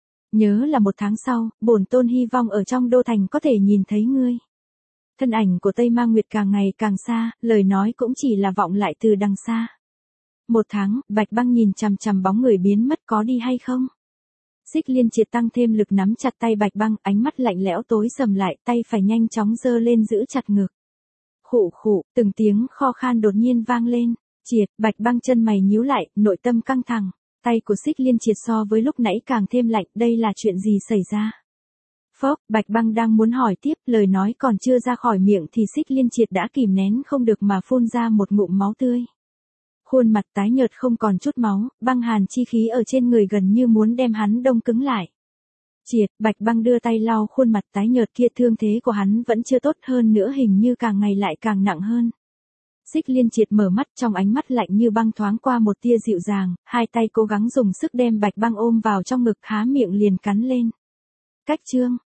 Nhớ là một tháng sau, bổn tôn hy vọng ở trong đô thành có thể nhìn thấy ngươi. Thân ảnh của Tây Ma Nguyệt càng ngày càng xa, lời nói cũng chỉ là vọng lại từ đằng xa. Một tháng, Bạch Băng nhìn chằm chằm bóng người biến mất, có đi hay không? Xích Liên Triệt tăng thêm lực nắm chặt tay Bạch Băng, ánh mắt lạnh lẽo tối sầm lại, tay phải nhanh chóng giơ lên giữ chặt ngực. Khụ khụ, từng tiếng kho khan đột nhiên vang lên. Triệt, Bạch Băng chân mày nhíu lại, nội tâm căng thẳng. Tay của Xích Liên Triệt so với lúc nãy càng thêm lạnh, đây là chuyện gì xảy ra? Phốc, Bạch Băng đang muốn hỏi tiếp, lời nói còn chưa ra khỏi miệng thì Xích Liên Triệt đã kìm nén không được mà phun ra một ngụm máu tươi. Khuôn mặt tái nhợt không còn chút máu, băng hàn chi khí ở trên người gần như muốn đem hắn đông cứng lại. Triệt, Bạch Băng đưa tay lau khuôn mặt tái nhợt kia, thương thế của hắn vẫn chưa tốt hơn nữa, hình như càng ngày lại càng nặng hơn. Xích Liên Triệt mở mắt, trong ánh mắt lạnh như băng thoáng qua một tia dịu dàng, hai tay cố gắng dùng sức đem Bạch Băng ôm vào trong ngực, há miệng liền cắn lên. Cách chương